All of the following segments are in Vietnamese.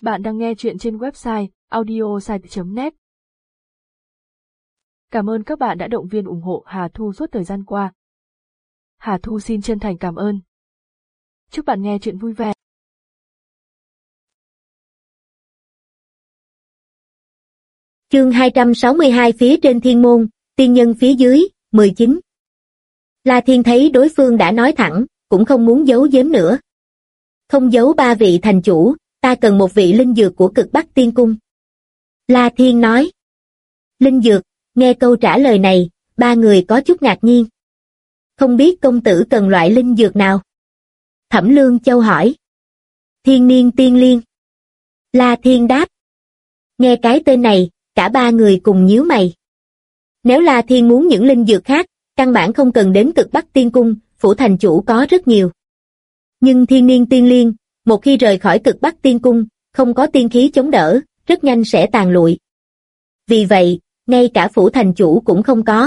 Bạn đang nghe chuyện trên website audiosite.net. Cảm ơn các bạn đã động viên ủng hộ Hà Thu suốt thời gian qua. Hà Thu xin chân thành cảm ơn. Chúc bạn nghe chuyện vui vẻ. Chương 262 phía trên thiên môn, tiên nhân phía dưới, 19. La Thiên thấy đối phương đã nói thẳng, cũng không muốn giấu giếm nữa. Không giấu ba vị thành chủ, ta cần một vị linh dược của Cực Bắc Tiên Cung. La Thiên nói. Linh dược, nghe câu trả lời này, ba người có chút ngạc nhiên. Không biết công tử cần loại linh dược nào? Thẩm Lương Châu hỏi. Thiên niên tiên liên. La Thiên đáp. Nghe cái tên này, cả ba người cùng nhíu mày. Nếu La Thiên muốn những linh dược khác, căn bản không cần đến Cực Bắc Tiên Cung, phủ thành chủ có rất nhiều. Nhưng thiên niên tiên liên, một khi rời khỏi Cực Bắc Tiên Cung, không có tiên khí chống đỡ, rất nhanh sẽ tàn lụi. Vì vậy, ngay cả phủ thành chủ cũng không có.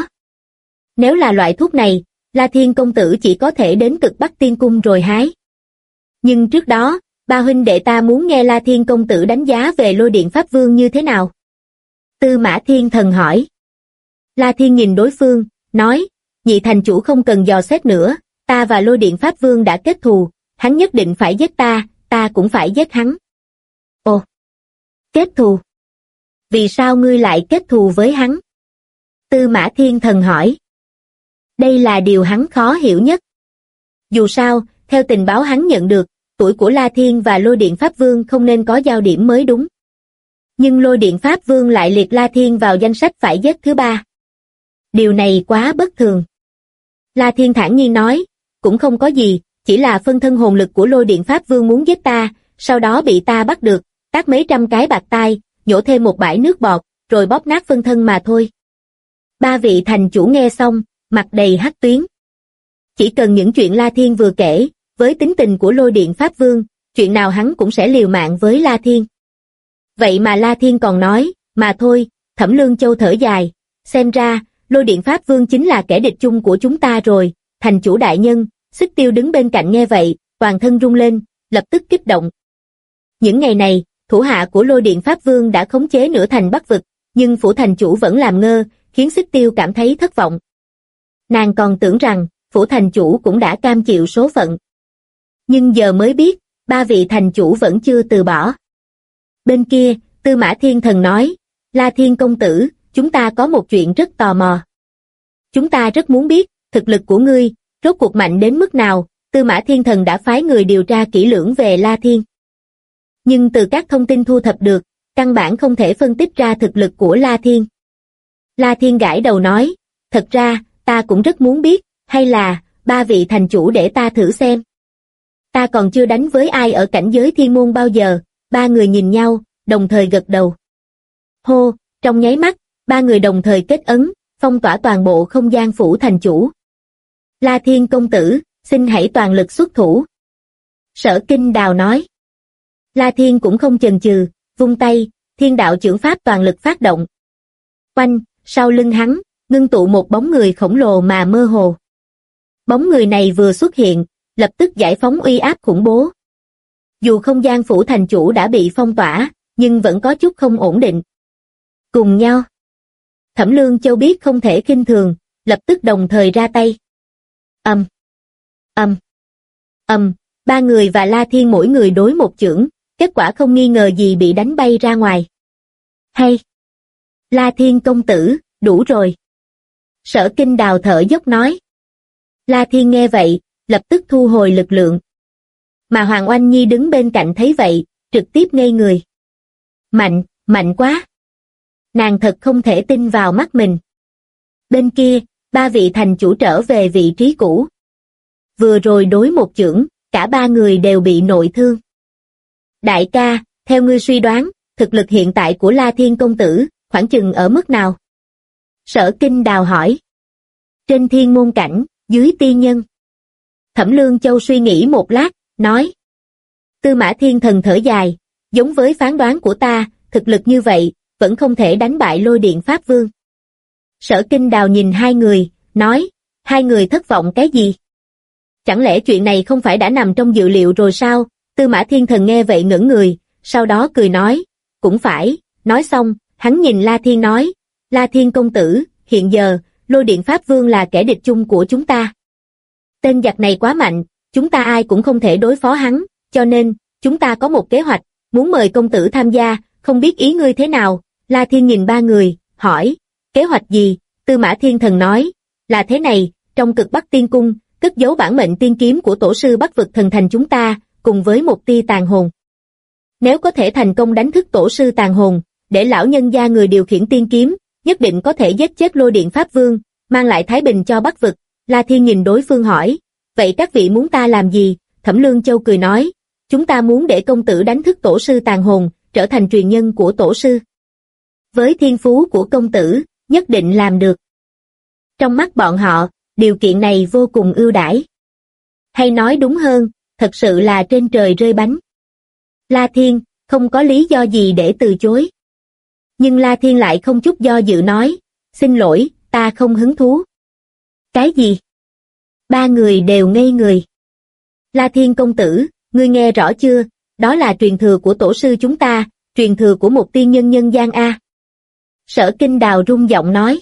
Nếu là loại thuốc này, La Thiên công tử chỉ có thể đến Cực Bắc Tiên Cung rồi hái. Nhưng trước đó, ba huynh đệ ta muốn nghe La Thiên công tử đánh giá về Lôi Điện Pháp Vương như thế nào? Tư Mã Thiên Thần hỏi. La Thiên nhìn đối phương, nói, nhị thành chủ không cần dò xét nữa, ta và Lôi Điện Pháp Vương đã kết thù, hắn nhất định phải giết ta, ta cũng phải giết hắn. Ồ, kết thù? Vì sao ngươi lại kết thù với hắn? Tư Mã Thiên Thần hỏi. Đây là điều hắn khó hiểu nhất. Dù sao, theo tình báo hắn nhận được, tuổi của La Thiên và Lôi Điện Pháp Vương không nên có giao điểm mới đúng. Nhưng Lôi Điện Pháp Vương lại liệt La Thiên vào danh sách phải giết thứ ba. Điều này quá bất thường. La Thiên thản nhiên nói, cũng không có gì, chỉ là phân thân hồn lực của Lôi Điện Pháp Vương muốn giết ta, sau đó bị ta bắt được, tát mấy trăm cái bạt tai, nhổ thêm một bãi nước bọt, rồi bóp nát phân thân mà thôi. Ba vị thành chủ nghe xong, mặt đầy hắc tuyến. Chỉ cần những chuyện La Thiên vừa kể, với tính tình của Lôi Điện Pháp Vương, chuyện nào hắn cũng sẽ liều mạng với La Thiên. Vậy mà La Thiên còn nói, mà thôi, Thẩm Lương Châu thở dài, xem ra, Lôi Điện Pháp Vương chính là kẻ địch chung của chúng ta rồi, thành chủ đại nhân. Xích Tiêu đứng bên cạnh nghe vậy, toàn thân rung lên, lập tức kích động. Những ngày này, thủ hạ của Lôi Điện Pháp Vương đã khống chế nửa thành Bắc vực, nhưng phủ thành chủ vẫn làm ngơ, khiến Xích Tiêu cảm thấy thất vọng. Nàng còn tưởng rằng, phủ thành chủ cũng đã cam chịu số phận. Nhưng giờ mới biết, ba vị thành chủ vẫn chưa từ bỏ. Bên kia, Tư Mã Thiên Thần nói, La Thiên công tử, chúng ta có một chuyện rất tò mò. Chúng ta rất muốn biết, thực lực của ngươi, rốt cuộc mạnh đến mức nào. Tư Mã Thiên Thần đã phái người điều tra kỹ lưỡng về La Thiên. Nhưng từ các thông tin thu thập được, căn bản không thể phân tích ra thực lực của La Thiên. La Thiên gãi đầu nói, thật ra, ta cũng rất muốn biết, hay là, ba vị thành chủ để ta thử xem. Ta còn chưa đánh với ai ở cảnh giới thiên môn bao giờ. Ba người nhìn nhau, đồng thời gật đầu. Hô, trong nháy mắt, ba người đồng thời kết ấn, phong tỏa toàn bộ không gian phủ thành chủ. La Thiên công tử, xin hãy toàn lực xuất thủ. Sở Kinh Đào nói. La Thiên cũng không chần chừ, vung tay, thiên đạo chưởng pháp toàn lực phát động. Oanh, sau lưng hắn, ngưng tụ một bóng người khổng lồ mà mơ hồ. Bóng người này vừa xuất hiện, lập tức giải phóng uy áp khủng bố. Dù không gian phủ thành chủ đã bị phong tỏa, nhưng vẫn có chút không ổn định. Cùng nhau. Thẩm Lương Châu biết không thể khinh thường, lập tức đồng thời ra tay. Ba người và La Thiên mỗi người đối một chưởng, kết quả không nghi ngờ gì bị đánh bay ra ngoài. Hay! La Thiên công tử, đủ rồi. Sở Kinh Đào thở dốc nói. La Thiên nghe vậy, lập tức thu hồi lực lượng. Mà Hoàng Oanh Nhi đứng bên cạnh thấy vậy, trực tiếp ngây người. Mạnh quá! Nàng thật không thể tin vào mắt mình. Bên kia, ba vị thành chủ trở về vị trí cũ. Vừa rồi đối một chưởng, cả ba người đều bị nội thương. Đại ca, theo ngươi suy đoán, thực lực hiện tại của La Thiên công tử, khoảng chừng ở mức nào? Sở Kinh Đào hỏi. Trên thiên môn cảnh, dưới tiên nhân. Thẩm Lương Châu suy nghĩ một lát, nói. Tư Mã Thiên Thần thở dài, giống với phán đoán của ta, thực lực như vậy, vẫn không thể đánh bại Lôi Điện Pháp Vương. Sở Kinh Đào nhìn hai người, nói, hai người thất vọng cái gì? Chẳng lẽ chuyện này không phải đã nằm trong dự liệu rồi sao? Tư Mã Thiên Thần nghe vậy ngẩn người, sau đó cười nói, cũng phải, nói xong, hắn nhìn La Thiên nói, La Thiên công tử, hiện giờ, Lôi Điện Pháp Vương là kẻ địch chung của chúng ta. Tên giặc này quá mạnh, chúng ta ai cũng không thể đối phó hắn, cho nên, chúng ta có một kế hoạch, muốn mời công tử tham gia, không biết ý ngươi thế nào. La Thiên nhìn ba người, hỏi, kế hoạch gì? Tư Mã Thiên Thần nói, là thế này, trong Cực Bắc Tiên Cung, cất giấu bản mệnh tiên kiếm của tổ sư Bắc vực thần thành chúng ta, cùng với một tia tàn hồn. Nếu có thể thành công đánh thức tổ sư tàn hồn, để lão nhân gia người điều khiển tiên kiếm, nhất định có thể giết chết Lôi Điện Pháp Vương, mang lại thái bình cho Bắc vực. La Thiên nhìn đối phương hỏi, vậy các vị muốn ta làm gì? Thẩm Lương Châu cười nói, chúng ta muốn để công tử đánh thức tổ sư tàn hồn, trở thành truyền nhân của tổ sư. Với thiên phú của công tử, nhất định làm được. Trong mắt bọn họ, điều kiện này vô cùng ưu đãi. Hay nói đúng hơn, thật sự là trên trời rơi bánh. La Thiên, không có lý do gì để từ chối. Nhưng La Thiên lại không chút do dự nói, xin lỗi, ta không hứng thú. Cái gì? Ba người đều ngây người. La Thiên công tử, ngươi nghe rõ chưa, đó là truyền thừa của tổ sư chúng ta, truyền thừa của một tiên nhân nhân gian A. Sở Kinh Đào rung giọng nói.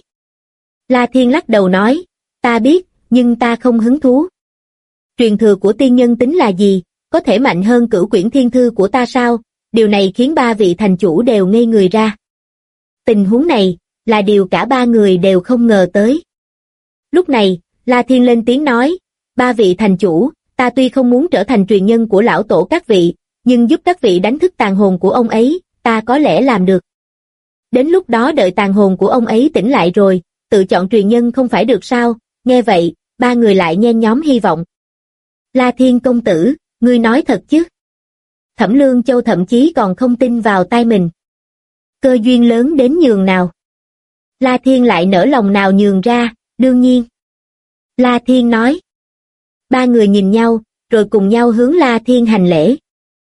La Thiên lắc đầu nói, ta biết, nhưng ta không hứng thú. Truyền thừa của tiên nhân tính là gì, có thể mạnh hơn Cửu Quyển Thiên Thư của ta sao? Điều này khiến ba vị thành chủ đều ngây người ra. Tình huống này, là điều cả ba người đều không ngờ tới. Lúc này, La Thiên lên tiếng nói, ba vị thành chủ, ta tuy không muốn trở thành truyền nhân của lão tổ các vị, nhưng giúp các vị đánh thức tàn hồn của ông ấy, ta có lẽ làm được. Đến lúc đó đợi tàn hồn của ông ấy tỉnh lại rồi, tự chọn truyền nhân không phải được sao? Nghe vậy, ba người lại nhen nhóm hy vọng. La Thiên công tử, ngươi nói thật chứ? Thẩm Lương Châu thậm chí còn không tin vào tai mình. Cơ duyên lớn đến nhường nào? La Thiên lại nỡ lòng nào nhường ra, đương nhiên. La Thiên nói. Ba người nhìn nhau, rồi cùng nhau hướng La Thiên hành lễ.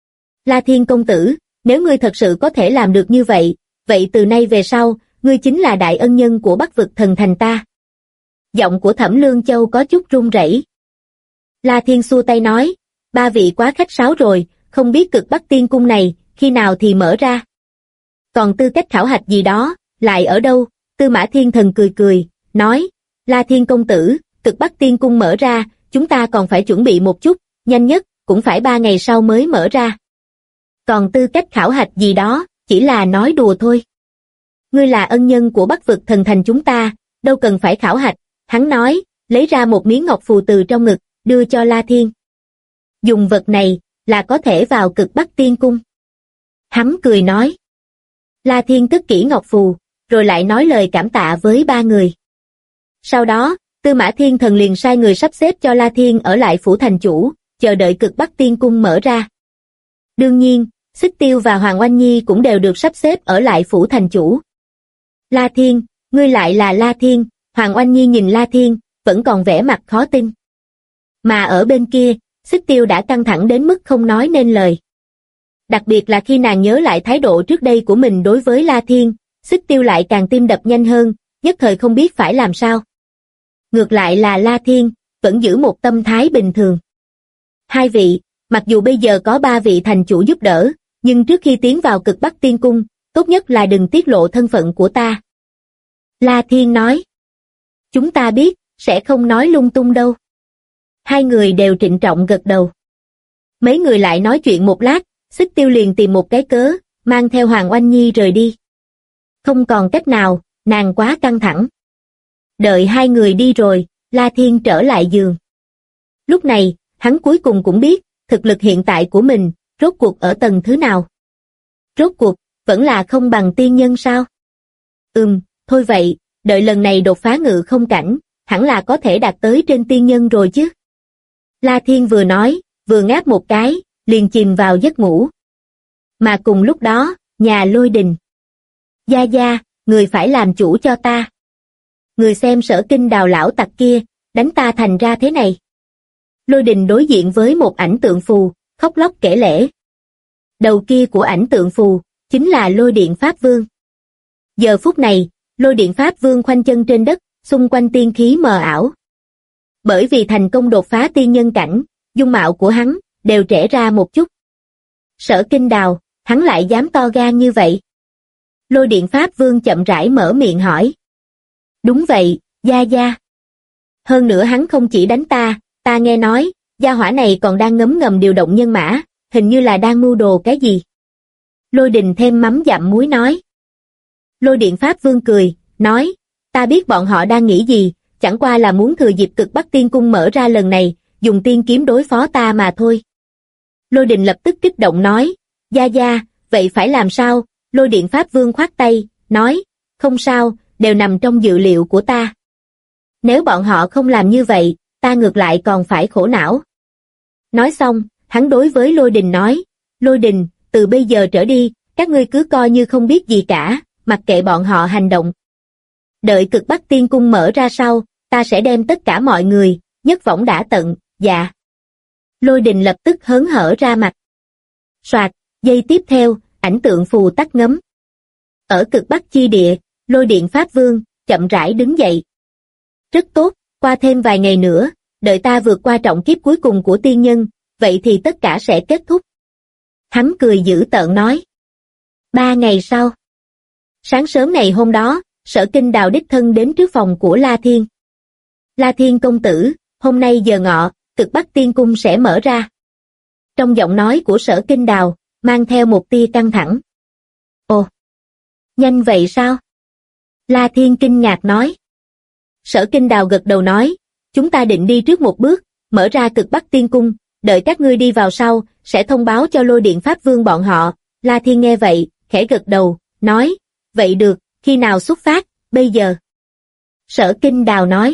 La Thiên công tử, nếu ngươi thật sự có thể làm được như vậy, vậy từ nay về sau, ngươi chính là đại ân nhân của Bắc vực thần thành ta. Giọng của Thẩm Lương Châu có chút run rẩy. La Thiên xua tay nói, ba vị quá khách sáo rồi, không biết Cực Bắc Tiên Cung này, khi nào thì mở ra. Còn tư cách khảo hạch gì đó, lại ở đâu? Tư Mã Thiên Thần cười cười, nói, La Thiên công tử, Cực Bắc Tiên Cung mở ra, chúng ta còn phải chuẩn bị một chút, nhanh nhất, cũng phải 3 ngày sau mới mở ra. Còn tư cách khảo hạch gì đó, chỉ là nói đùa thôi. Ngươi là ân nhân của Bắc vực thần thành chúng ta, đâu cần phải khảo hạch, hắn nói, lấy ra một miếng ngọc phù từ trong ngực, đưa cho La Thiên. Dùng vật này, là có thể vào Cực Bắc Tiên Cung. Hắn cười nói. La Thiên cất kỹ ngọc phù, rồi lại nói lời cảm tạ với ba người. Sau đó, Tư Mã Thiên Thần liền sai người sắp xếp cho La Thiên ở lại phủ thành chủ, chờ đợi Cực Bắc Tiên Cung mở ra. Đương nhiên, Xích Tiêu và Hoàng Oanh Nhi cũng đều được sắp xếp ở lại phủ thành chủ. La Thiên, ngươi lại là La Thiên, Hoàng Oanh Nhi nhìn La Thiên, vẫn còn vẻ mặt khó tin. Mà ở bên kia, Xích Tiêu đã căng thẳng đến mức không nói nên lời. Đặc biệt là khi nàng nhớ lại thái độ trước đây của mình đối với La Thiên, Xích Tiêu lại càng tim đập nhanh hơn, nhất thời không biết phải làm sao. Ngược lại là La Thiên, vẫn giữ một tâm thái bình thường. Hai vị, mặc dù bây giờ có 3 vị thành chủ giúp đỡ, nhưng trước khi tiến vào Cực Bắc Tiên Cung, tốt nhất là đừng tiết lộ thân phận của ta. La Thiên nói. Chúng ta biết, sẽ không nói lung tung đâu. Hai người đều trịnh trọng gật đầu. Mấy người lại nói chuyện một lát, Xích Tiêu liền tìm một cái cớ, mang theo Hoàng Oanh Nhi rời đi. Không còn cách nào, nàng quá căng thẳng. Đợi hai người đi rồi, La Thiên trở lại giường. Lúc này, hắn cuối cùng cũng biết, thực lực hiện tại của mình, rốt cuộc ở tầng thứ nào. Rốt cuộc, vẫn là không bằng tiên nhân sao? Thôi vậy, đợi lần này đột phá ngự không cảnh, hẳn là có thể đạt tới trên tiên nhân rồi chứ. La Thiên vừa nói, vừa ngáp một cái, liền chìm vào giấc ngủ. Mà cùng lúc đó, nhà Lôi Đình. Gia Gia, người phải làm chủ cho ta. Người xem Sở Kinh Đào lão tặc kia, đánh ta thành ra thế này. Lôi Đình đối diện với một ảnh tượng phù, khóc lóc kể lể. Đầu kia của ảnh tượng phù, chính là Lôi Điện Pháp Vương. Giờ phút này, Lôi Điện Pháp Vương khoanh chân trên đất, xung quanh tiên khí mờ ảo. Bởi vì thành công đột phá tiên nhân cảnh, dung mạo của hắn, đều trẻ ra một chút. Sở Kinh Đào, hắn lại dám to gan như vậy? Lôi Điện Pháp Vương chậm rãi mở miệng hỏi. Đúng vậy, gia gia. Hơn nữa hắn không chỉ đánh ta nghe nói, gia hỏa này còn đang ngấm ngầm điều động nhân mã, hình như là đang mưu đồ cái gì. Lôi Đình thêm mắm dặm muối nói. Lôi Điện Pháp Vương cười, nói, ta biết bọn họ đang nghĩ gì, chẳng qua là muốn thừa dịp Cực Bắc Tiên Cung mở ra lần này, dùng tiên kiếm đối phó ta mà thôi. Lôi Đình lập tức kích động nói, gia gia, vậy phải làm sao? Lôi Điện Pháp Vương khoát tay, nói, không sao, đều nằm trong dự liệu của ta. Nếu bọn họ không làm như vậy, ta ngược lại còn phải khổ não. Nói xong, hắn đối với Lôi Đình nói, Lôi Đình, từ bây giờ trở đi, các ngươi cứ coi như không biết gì cả, mặc kệ bọn họ hành động. Đợi Cực Bắc Tiên Cung mở ra sau, ta sẽ đem tất cả mọi người, nhất võng đã tận, dạ. Lôi Đình lập tức hớn hở ra mặt. Soạt, giây tiếp theo, ảnh tượng phù tắt ngấm. Ở Cực Bắc chi địa, Lôi Điện Pháp Vương chậm rãi đứng dậy. Rất tốt, qua thêm vài ngày nữa, đợi ta vượt qua trọng kiếp cuối cùng của tiên nhân, vậy thì tất cả sẽ kết thúc. Hắn cười dữ tợn nói. 3 ngày sau. Sáng sớm ngày hôm đó, Sở Kinh Đào đích thân đến trước phòng của La Thiên. La Thiên công tử, hôm nay giờ ngọ, Cực Bắc Tiên Cung sẽ mở ra. Trong giọng nói của Sở Kinh Đào, mang theo một tia căng thẳng. Ồ, nhanh vậy sao? La Thiên kinh ngạc nói. Sở Kinh Đào gật đầu nói, chúng ta định đi trước một bước, mở ra Cực Bắc Tiên Cung, đợi các ngươi đi vào sau, sẽ thông báo cho Lôi Điện Pháp Vương bọn họ. La Thiên nghe vậy, khẽ gật đầu, nói, vậy được, khi nào xuất phát, bây giờ? Sở Kinh Đào nói.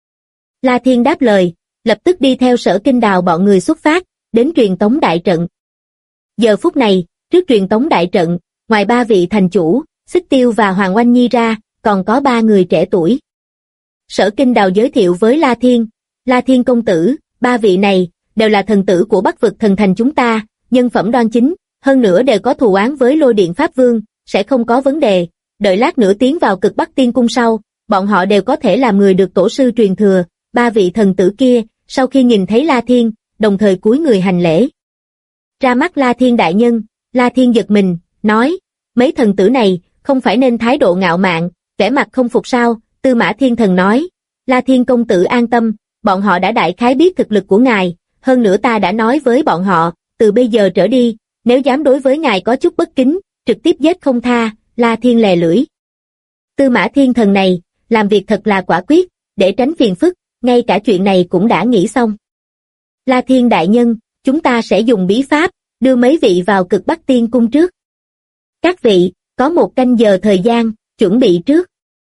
La Thiên đáp lời, lập tức đi theo Sở Kinh Đào bọn người xuất phát, đến truyền tống đại trận. Giờ phút này, trước truyền tống đại trận, ngoài 3 vị thành chủ, Xích Tiêu và Hoàng Oanh Nhi ra, còn có 3 người trẻ tuổi. Sở Kinh Đào giới thiệu với La Thiên công tử, 3 vị này, đều là thần tử của Bắc vực thần thành chúng ta, nhân phẩm đoan chính, hơn nữa đều có thù oán với Lôi Điện Pháp Vương, sẽ không có vấn đề, đợi lát nữa tiến vào Cực Bắc Tiên Cung sau, bọn họ đều có thể làm người được tổ sư truyền thừa. 3 vị thần tử kia, sau khi nhìn thấy La Thiên, đồng thời cúi người hành lễ. Ra mắt La Thiên đại nhân, La Thiên giật mình, nói, mấy thần tử này, không phải nên thái độ ngạo mạn, vẻ mặt không phục sao? Tư Mã Thiên Thần nói, La Thiên công tử an tâm, bọn họ đã đại khái biết thực lực của ngài, hơn nữa ta đã nói với bọn họ, từ bây giờ trở đi, nếu dám đối với ngài có chút bất kính, trực tiếp giết không tha. La Thiên lè lưỡi. Tư Mã Thiên Thần này, làm việc thật là quả quyết, để tránh phiền phức, ngay cả chuyện này cũng đã nghĩ xong. La Thiên đại nhân, chúng ta sẽ dùng bí pháp, đưa mấy vị vào Cực Bắc Tiên Cung trước. Các vị, có 1 canh giờ thời gian, chuẩn bị trước.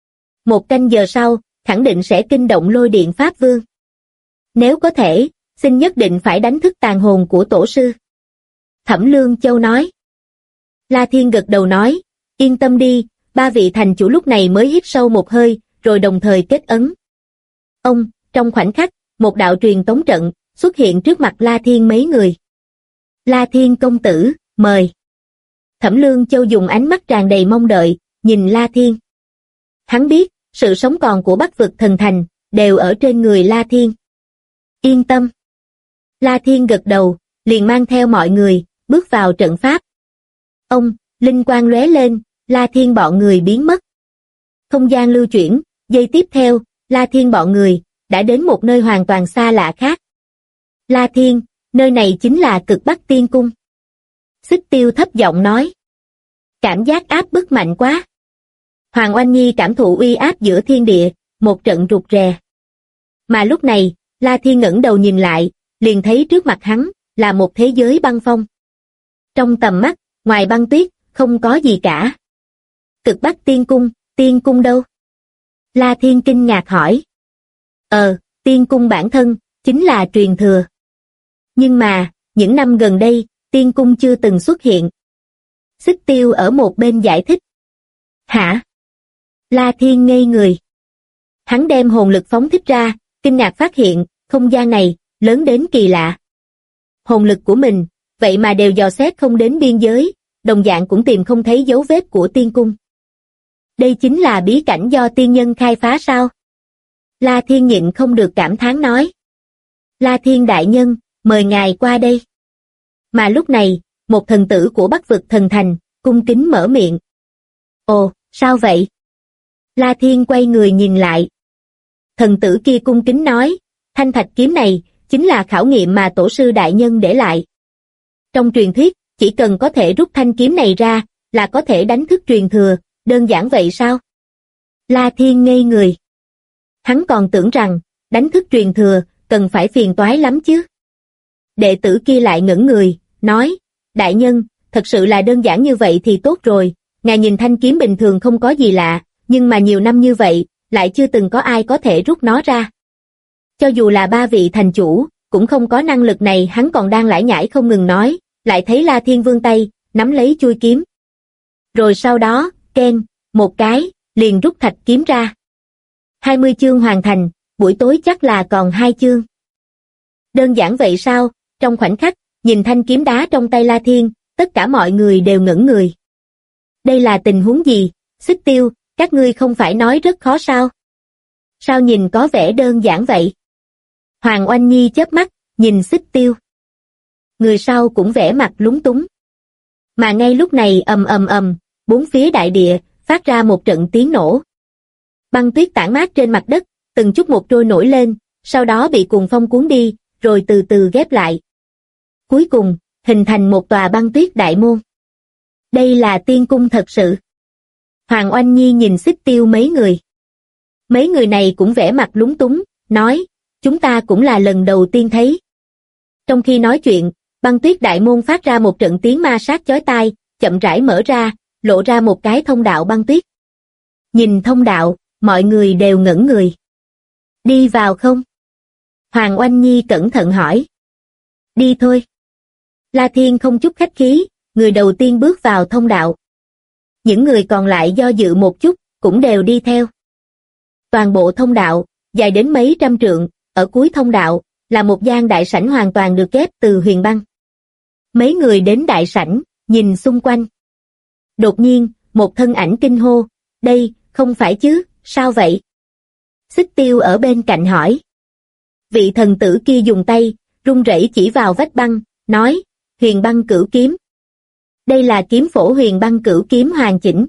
1 canh giờ sau, khẳng định sẽ kinh động Lôi Điện Pháp Vương. Nếu có thể, xin nhất định phải đánh thức tàn hồn của tổ sư. Thẩm Lương Châu nói. La Thiên gật đầu nói, yên tâm đi, 3 vị thành chủ lúc này mới hít sâu một hơi, rồi đồng thời kết ấn. Ông, trong khoảnh khắc, một đạo truyền tống trận xuất hiện trước mặt La Thiên mấy người. La Thiên công tử, mời. Thẩm Lương Châu dùng ánh mắt tràn đầy mong đợi, nhìn La Thiên. Hắn biết, sự sống còn của Bắc vực thần thành, đều ở trên người La Thiên. Yên tâm. La Thiên gật đầu, liền mang theo mọi người, bước vào trận pháp. Ông, linh quang lóe lên, La Thiên bọn người biến mất. Không gian lưu chuyển, giây tiếp theo, La Thiên bọn người, đã đến một nơi hoàn toàn xa lạ khác. La Thiên, nơi này chính là Cực Bắc Tiên Cung. Xích Tiêu thấp giọng nói. Cảm giác áp bức mạnh quá. Hoàng Oanh Nhi cảm thụ uy áp giữa thiên địa, một trận rụt rè. Mà lúc này, La Thiên ngẩng đầu nhìn lại, liền thấy trước mặt hắn, là một thế giới băng phong. Trong tầm mắt, ngoài băng tuyết, không có gì cả. Cực Bắc Tiên cung đâu? La Thiên kinh ngạc hỏi. Tiên cung bản thân, chính là truyền thừa. Nhưng mà, những năm gần đây, tiên cung chưa từng xuất hiện. Xích Tiêu ở một bên giải thích. Hả? La Thiên ngây người. Hắn đem hồn lực phóng thích ra, kinh ngạc phát hiện, không gian này, lớn đến kỳ lạ. Hồn lực của mình, vậy mà đều dò xét không đến biên giới, đồng dạng cũng tìm không thấy dấu vết của tiên cung. Đây chính là bí cảnh do tiên nhân khai phá sao? La Thiên nhịn không được cảm thán nói. La Thiên đại nhân, mời ngài qua đây. Mà lúc này, một thần tử của Bắc vực thần thành, cung kính mở miệng. Ồ, sao vậy? La Thiên quay người nhìn lại. Thần tử kia cung kính nói, thanh thạch kiếm này, chính là khảo nghiệm mà tổ sư đại nhân để lại. Trong truyền thuyết, chỉ cần có thể rút thanh kiếm này ra, là có thể đánh thức truyền thừa, đơn giản vậy sao? La Thiên ngây người. Hắn còn tưởng rằng, đánh thức truyền thừa, cần phải phiền toái lắm chứ. Đệ tử kia lại ngẩn người, nói, đại nhân, thật sự là đơn giản như vậy thì tốt rồi, ngài nhìn thanh kiếm bình thường không có gì lạ, nhưng mà nhiều năm như vậy, lại chưa từng có ai có thể rút nó ra. Cho dù là 3 vị thành chủ, cũng không có năng lực này. Hắn còn đang lải nhải không ngừng nói, lại thấy La Thiên vươn tay, nắm lấy chuôi kiếm. Rồi sau đó, keng, một cái, liền rút thạch kiếm ra. 20 chương hoàn thành, buổi tối chắc là còn 2 chương. Đơn giản vậy sao? Trong khoảnh khắc, nhìn thanh kiếm đá trong tay La Thiên, tất cả mọi người đều ngẩn người. Đây là tình huống gì? Xích Tiêu, các ngươi không phải nói rất khó sao? Sao nhìn có vẻ đơn giản vậy? Hoàng Oanh Nhi chớp mắt, nhìn Xích Tiêu. Người sau cũng vẻ mặt lúng túng. Mà ngay lúc này ầm ầm ầm, bốn phía đại địa, phát ra một trận tiếng nổ. Băng tuyết tản mát trên mặt đất, từng chút một trôi nổi lên, sau đó bị cuồng phong cuốn đi, rồi từ từ ghép lại. Cuối cùng, hình thành một tòa băng tuyết đại môn. Đây là tiên cung thật sự. Hoàng Oanh Nhi nhìn Xích Tiêu mấy người. Mấy người này cũng vẻ mặt lúng túng, nói, chúng ta cũng là lần đầu tiên thấy. Trong khi nói chuyện, băng tuyết đại môn phát ra một trận tiếng ma sát chói tai, chậm rãi mở ra, lộ ra một cái thông đạo băng tuyết. Nhìn thông đạo, mọi người đều ngẩn người. Đi vào không? Hoàng Oanh Nhi cẩn thận hỏi. Đi thôi. La Thiên không chút khách khí, người đầu tiên bước vào thông đạo. Những người còn lại do dự một chút, cũng đều đi theo. Toàn bộ thông đạo, dài đến mấy trăm trượng, ở cuối thông đạo, là một gian đại sảnh hoàn toàn được ghép từ huyền băng. Mấy người đến đại sảnh, nhìn xung quanh. Đột nhiên, một thân ảnh kinh hô, đây, không phải chứ, sao vậy? Xích Tiêu ở bên cạnh hỏi. Vị thần tử kia dùng tay, run rẩy chỉ vào vách băng, nói, huyền băng cửu kiếm. Đây là kiếm phổ huyền băng cửu kiếm hoàn chỉnh.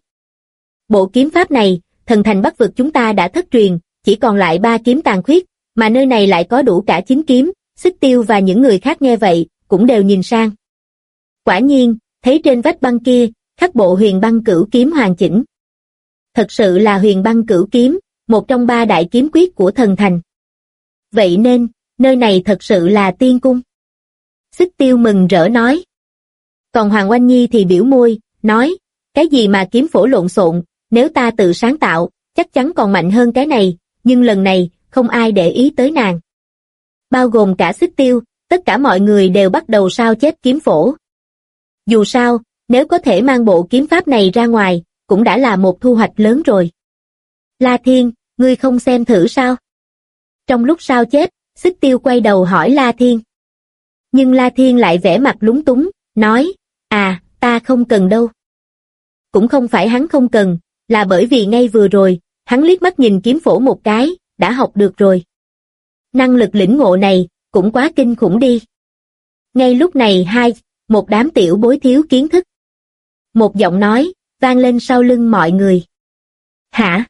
Bộ kiếm pháp này, thần thành Bắc vực chúng ta đã thất truyền, chỉ còn lại 3 kiếm tàn khuyết, mà nơi này lại có đủ cả 9 kiếm. Xích Tiêu và những người khác nghe vậy, cũng đều nhìn sang. Quả nhiên, thấy trên vách băng kia, khắc bộ huyền băng cửu kiếm hoàn chỉnh. Thật sự là huyền băng cửu kiếm, một trong 3 đại kiếm quyết của thần thành. Vậy nên, nơi này thật sự là tiên cung. Xích Tiêu mừng rỡ nói. Còn Hoàng Oanh Nhi thì biểu môi, nói, cái gì mà kiếm phổ lộn xộn, nếu ta tự sáng tạo, chắc chắn còn mạnh hơn cái này, nhưng lần này, không ai để ý tới nàng. Bao gồm cả Xích Tiêu, tất cả mọi người đều bắt đầu sao chép kiếm phổ. Dù sao, nếu có thể mang bộ kiếm pháp này ra ngoài, cũng đã là một thu hoạch lớn rồi. La Thiên, ngươi không xem thử sao? Trong lúc sao chép, Xích Tiêu quay đầu hỏi La Thiên. Nhưng La Thiên lại vẻ mặt lúng túng, nói, ta không cần đâu. Cũng không phải hắn không cần, là bởi vì ngay vừa rồi, hắn liếc mắt nhìn kiếm phổ một cái, đã học được rồi. Năng lực lĩnh ngộ này, cũng quá kinh khủng đi. Ngay lúc này một đám tiểu bối thiếu kiến thức. Một giọng nói, vang lên sau lưng mọi người. Hả?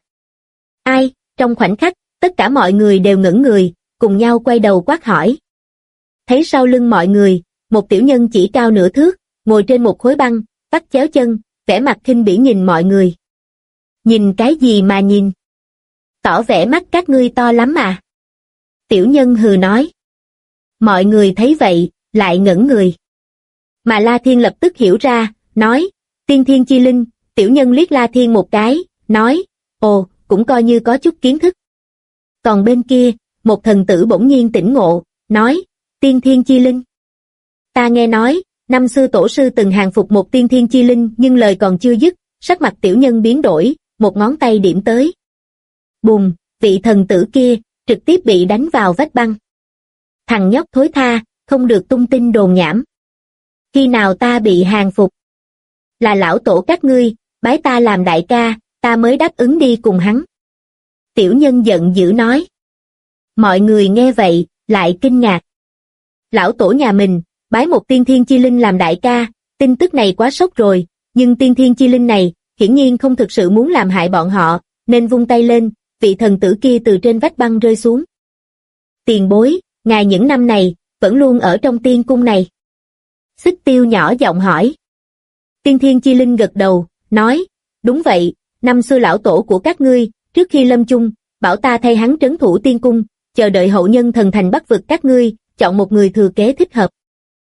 Ai? Trong khoảnh khắc, tất cả mọi người đều ngẩn người, cùng nhau quay đầu quát hỏi. Thấy sau lưng mọi người, một tiểu nhân chỉ cao nửa thước, ngồi trên một khối băng, vắt chéo chân, vẻ mặt khinh bỉ nhìn mọi người. Nhìn cái gì mà nhìn? Tỏ vẻ mắt các ngươi to lắm mà. Tiểu nhân hừ nói. Mọi người thấy vậy, lại ngẩn người. Mà La Thiên lập tức hiểu ra, nói, tiên thiên chi linh. Tiểu nhân liếc La Thiên một cái, nói, ồ, cũng coi như có chút kiến thức. Còn bên kia, một thần tử bỗng nhiên tỉnh ngộ, nói, tiên thiên chi linh. Ta nghe nói, năm xưa tổ sư từng hàng phục một tiên thiên chi linh, nhưng lời còn chưa dứt, sắc mặt tiểu nhân biến đổi, một ngón tay điểm tới. Bùm, vị thần tử kia, trực tiếp bị đánh vào vách băng. Thằng nhóc thối tha, không được tung tin đồn nhảm. Khi nào ta bị hàng phục? Là lão tổ các ngươi, bái ta làm đại ca, ta mới đáp ứng đi cùng hắn. Tiểu nhân giận dữ nói. Mọi người nghe vậy, lại kinh ngạc. Lão tổ nhà mình, bái một tiên thiên chi linh làm đại ca, Tin tức này quá sốc rồi, nhưng tiên thiên chi linh này, hiển nhiên không thực sự muốn làm hại bọn họ, nên vung tay lên, vị thần tử kia từ trên vách băng rơi xuống. Tiền bối, ngài những năm này, vẫn luôn ở trong tiên cung này. Xích Tiêu nhỏ giọng hỏi. Tiên thiên chi linh gật đầu, nói, đúng vậy, năm xưa lão tổ của các ngươi, trước khi lâm chung, bảo ta thay hắn trấn thủ tiên cung, chờ đợi hậu nhân thần thành Bắc vực các ngươi, chọn một người thừa kế thích hợp.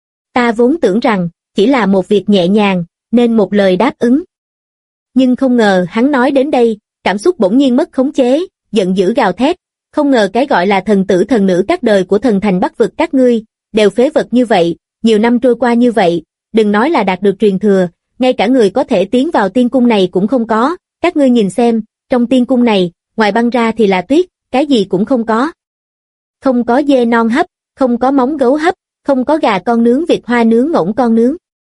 Ta vốn tưởng rằng, chỉ là một việc nhẹ nhàng, nên một lời đáp ứng. Nhưng không ngờ hắn nói đến đây, cảm xúc bỗng nhiên mất khống chế, giận dữ gào thét, không ngờ cái gọi là thần tử thần nữ các đời của thần thành Bắc vực các ngươi, đều phế vật như vậy, nhiều năm trôi qua như vậy, đừng nói là đạt được truyền thừa, ngay cả người có thể tiến vào tiên cung này cũng không có, các ngươi nhìn xem, trong tiên cung này, ngoài băng ra thì là tuyết, cái gì cũng không có. Không có dê non hấp, không có móng gấu hấp, không có gà con nướng vịt hoa nướng ngỗng con nướng.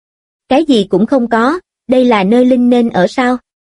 Cái gì cũng không có, đây là nơi linh nên ở sao?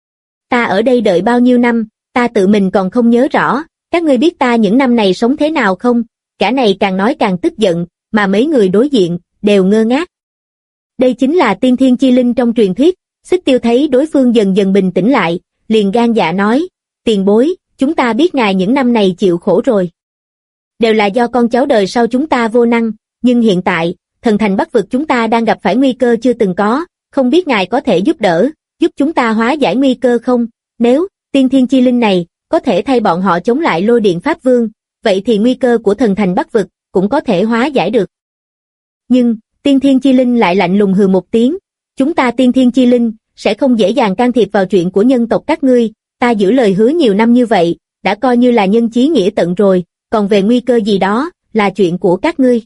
Ta ở đây đợi bao nhiêu năm, ta tự mình còn không nhớ rõ, các ngươi biết ta những năm này sống thế nào không? Cả này càng nói càng tức giận, mà mấy người đối diện, đều ngơ ngác. Đây chính là tiên thiên chi linh trong truyền thuyết, Xích Tiêu thấy đối phương dần dần bình tĩnh lại, liền gan dạ nói, tiền bối, chúng ta biết ngài những năm này chịu khổ rồi. Đều là do con cháu đời sau chúng ta vô năng, nhưng hiện tại, thần thành Bắc vực chúng ta đang gặp phải nguy cơ chưa từng có, không biết ngài có thể giúp đỡ, giúp chúng ta hóa giải nguy cơ không? Nếu, tiên thiên chi linh này, có thể thay bọn họ chống lại lôi điện Pháp Vương, vậy thì nguy cơ của thần thành Bắc vực, cũng có thể hóa giải được. Nhưng, tiên thiên chi linh lại lạnh lùng hừ một tiếng, chúng ta tiên thiên chi linh, sẽ không dễ dàng can thiệp vào chuyện của nhân tộc các ngươi, ta giữ lời hứa nhiều năm như vậy, đã coi như là nhân chí nghĩa tận rồi, còn về nguy cơ gì đó, là chuyện của các ngươi.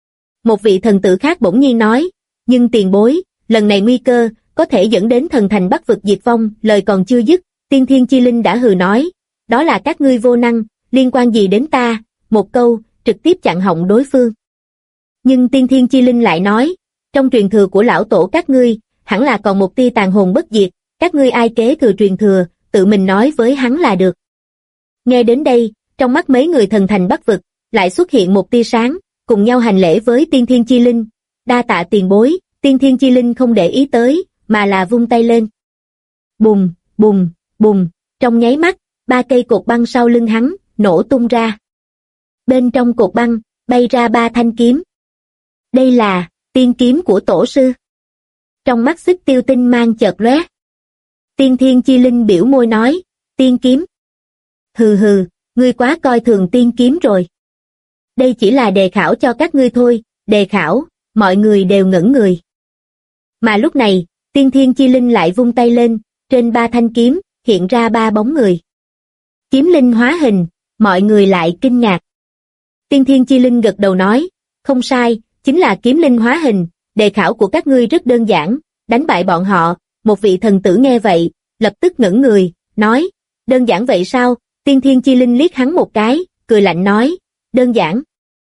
Một vị thần tử khác bỗng nhiên nói, nhưng tiền bối, lần này nguy cơ, có thể dẫn đến thần thành Bắc vực diệt vong, lời còn chưa dứt, tiên thiên chi linh đã hừ nói, đó là các ngươi vô năng, liên quan gì đến ta, một câu, trực tiếp chặn họng đối phương. Nhưng tiên thiên chi linh lại nói, trong truyền thừa của lão tổ các ngươi, hẳn là còn một tia tàn hồn bất diệt, các ngươi ai kế thừa truyền thừa, tự mình nói với hắn là được. Nghe đến đây, trong mắt mấy người thần thành Bắc vực, lại xuất hiện một tia sáng, cùng nhau hành lễ với tiên thiên chi linh, đa tạ tiền bối, tiên thiên chi linh không để ý tới, mà là vung tay lên. Bùng, bùng, bùng, trong nháy mắt, 3 cây cột băng sau lưng hắn, nổ tung ra. Bên trong cột băng, bay ra 3 thanh kiếm. Đây là, tiên kiếm của tổ sư. Trong mắt Xích Tiêu tinh mang chợt lóe. Tiên thiên chi linh biểu môi nói, tiên kiếm. Hừ hừ, ngươi quá coi thường tiên kiếm rồi. Đây chỉ là đề khảo cho các ngươi thôi, đề khảo, mọi người đều ngẩn người. Mà lúc này, tiên thiên chi linh lại vung tay lên, trên 3 thanh kiếm, hiện ra 3 bóng người. Kiếm linh hóa hình, mọi người lại kinh ngạc. Tiên thiên chi linh gật đầu nói, không sai, chính là kiếm linh hóa hình, đề khảo của các ngươi rất đơn giản, đánh bại bọn họ. Một vị thần tử nghe vậy, lập tức ngẩn người, nói, đơn giản vậy sao? Tiên thiên chi linh liếc hắn một cái, cười lạnh nói, đơn giản.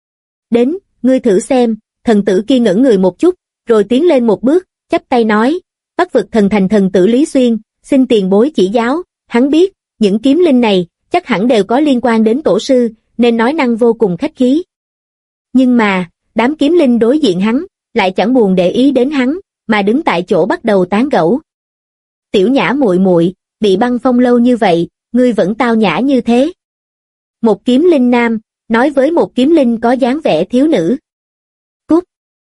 Đến, ngươi thử xem, thần tử kia ngẩn người một chút, rồi tiến lên một bước, chắp tay nói, Bắc vực thần thành thần tử Lý Xuyên, xin tiền bối chỉ giáo. Hắn biết, những kiếm linh này, chắc hẳn đều có liên quan đến tổ sư, nên nói năng vô cùng khách khí. Nhưng mà, đám kiếm linh đối diện hắn, lại chẳng buồn để ý đến hắn, mà đứng tại chỗ bắt đầu tán gẫu. Tiểu Nhã muội muội, bị băng phong lâu như vậy, ngươi vẫn tao nhã như thế. Một kiếm linh nam, nói với một kiếm linh có dáng vẻ thiếu nữ. Cút.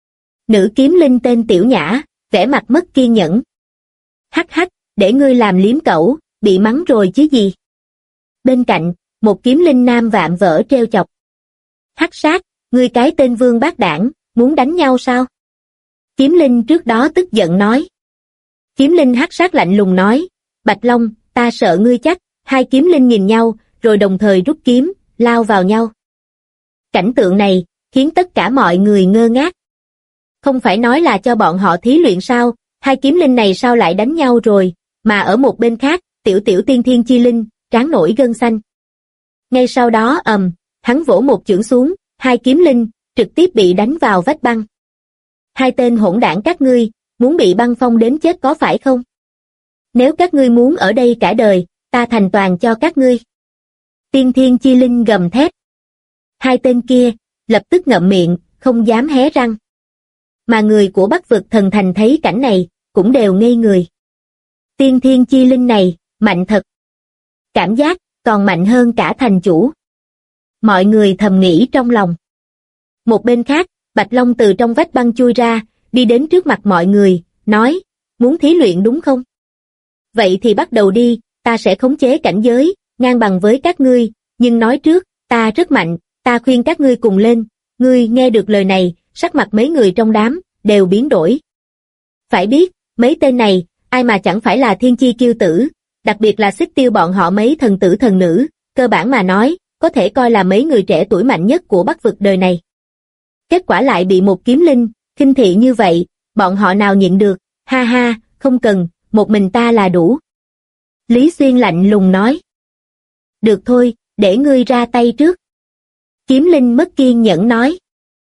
Nữ kiếm linh tên Tiểu Nhã, vẻ mặt mất kiên nhẫn. Hắc hắc, để ngươi làm liếm cẩu, bị mắng rồi chứ gì. Bên cạnh, một kiếm linh nam vạm vỡ trêu chọc. Hắc sát, ngươi cái tên vương bát đảng, muốn đánh nhau sao? Kiếm linh trước đó tức giận nói. Kiếm linh hắc sát lạnh lùng nói, Bạch Long, ta sợ ngươi chắc. Hai kiếm linh nhìn nhau, rồi đồng thời rút kiếm, lao vào nhau. Cảnh tượng này, khiến tất cả mọi người ngơ ngác. Không phải nói là cho bọn họ thí luyện sao, hai kiếm linh này sao lại đánh nhau rồi, mà ở một bên khác, tiểu tiên thiên chi linh, trán nổi gân xanh. Ngay sau đó hắn vỗ một chưởng xuống, hai kiếm linh, trực tiếp bị đánh vào vách băng. Hai tên hỗn đảng các ngươi, muốn bị băng phong đến chết có phải không? Nếu các ngươi muốn ở đây cả đời, ta thành toàn cho các ngươi. Tiên thiên chi linh gầm thét. Hai tên kia, lập tức ngậm miệng, không dám hé răng. Mà người của Bắc vực thần thành thấy cảnh này, cũng đều ngây người. Tiên thiên chi linh này, mạnh thật. Cảm giác, còn mạnh hơn cả thành chủ. Mọi người thầm nghĩ trong lòng. Một bên khác, Bạch Long từ trong vách băng chui ra, đi đến trước mặt mọi người, nói, muốn thí luyện đúng không? Vậy thì bắt đầu đi, ta sẽ khống chế cảnh giới, ngang bằng với các ngươi, nhưng nói trước, ta rất mạnh, ta khuyên các ngươi cùng lên. Ngươi nghe được lời này, sắc mặt mấy người trong đám, đều biến đổi. Phải biết, mấy tên này, ai mà chẳng phải là thiên chi kiêu tử, đặc biệt là Xích Tiêu bọn họ mấy thần tử thần nữ, cơ bản mà nói, có thể coi là mấy người trẻ tuổi mạnh nhất của Bắc vực đời này. Kết quả lại bị một kiếm linh, khinh thị như vậy, bọn họ nào nhịn được, ha ha, không cần, một mình ta là đủ. Lý Xuyên lạnh lùng nói. Được thôi, để ngươi ra tay trước. Kiếm linh mất kiên nhẫn nói.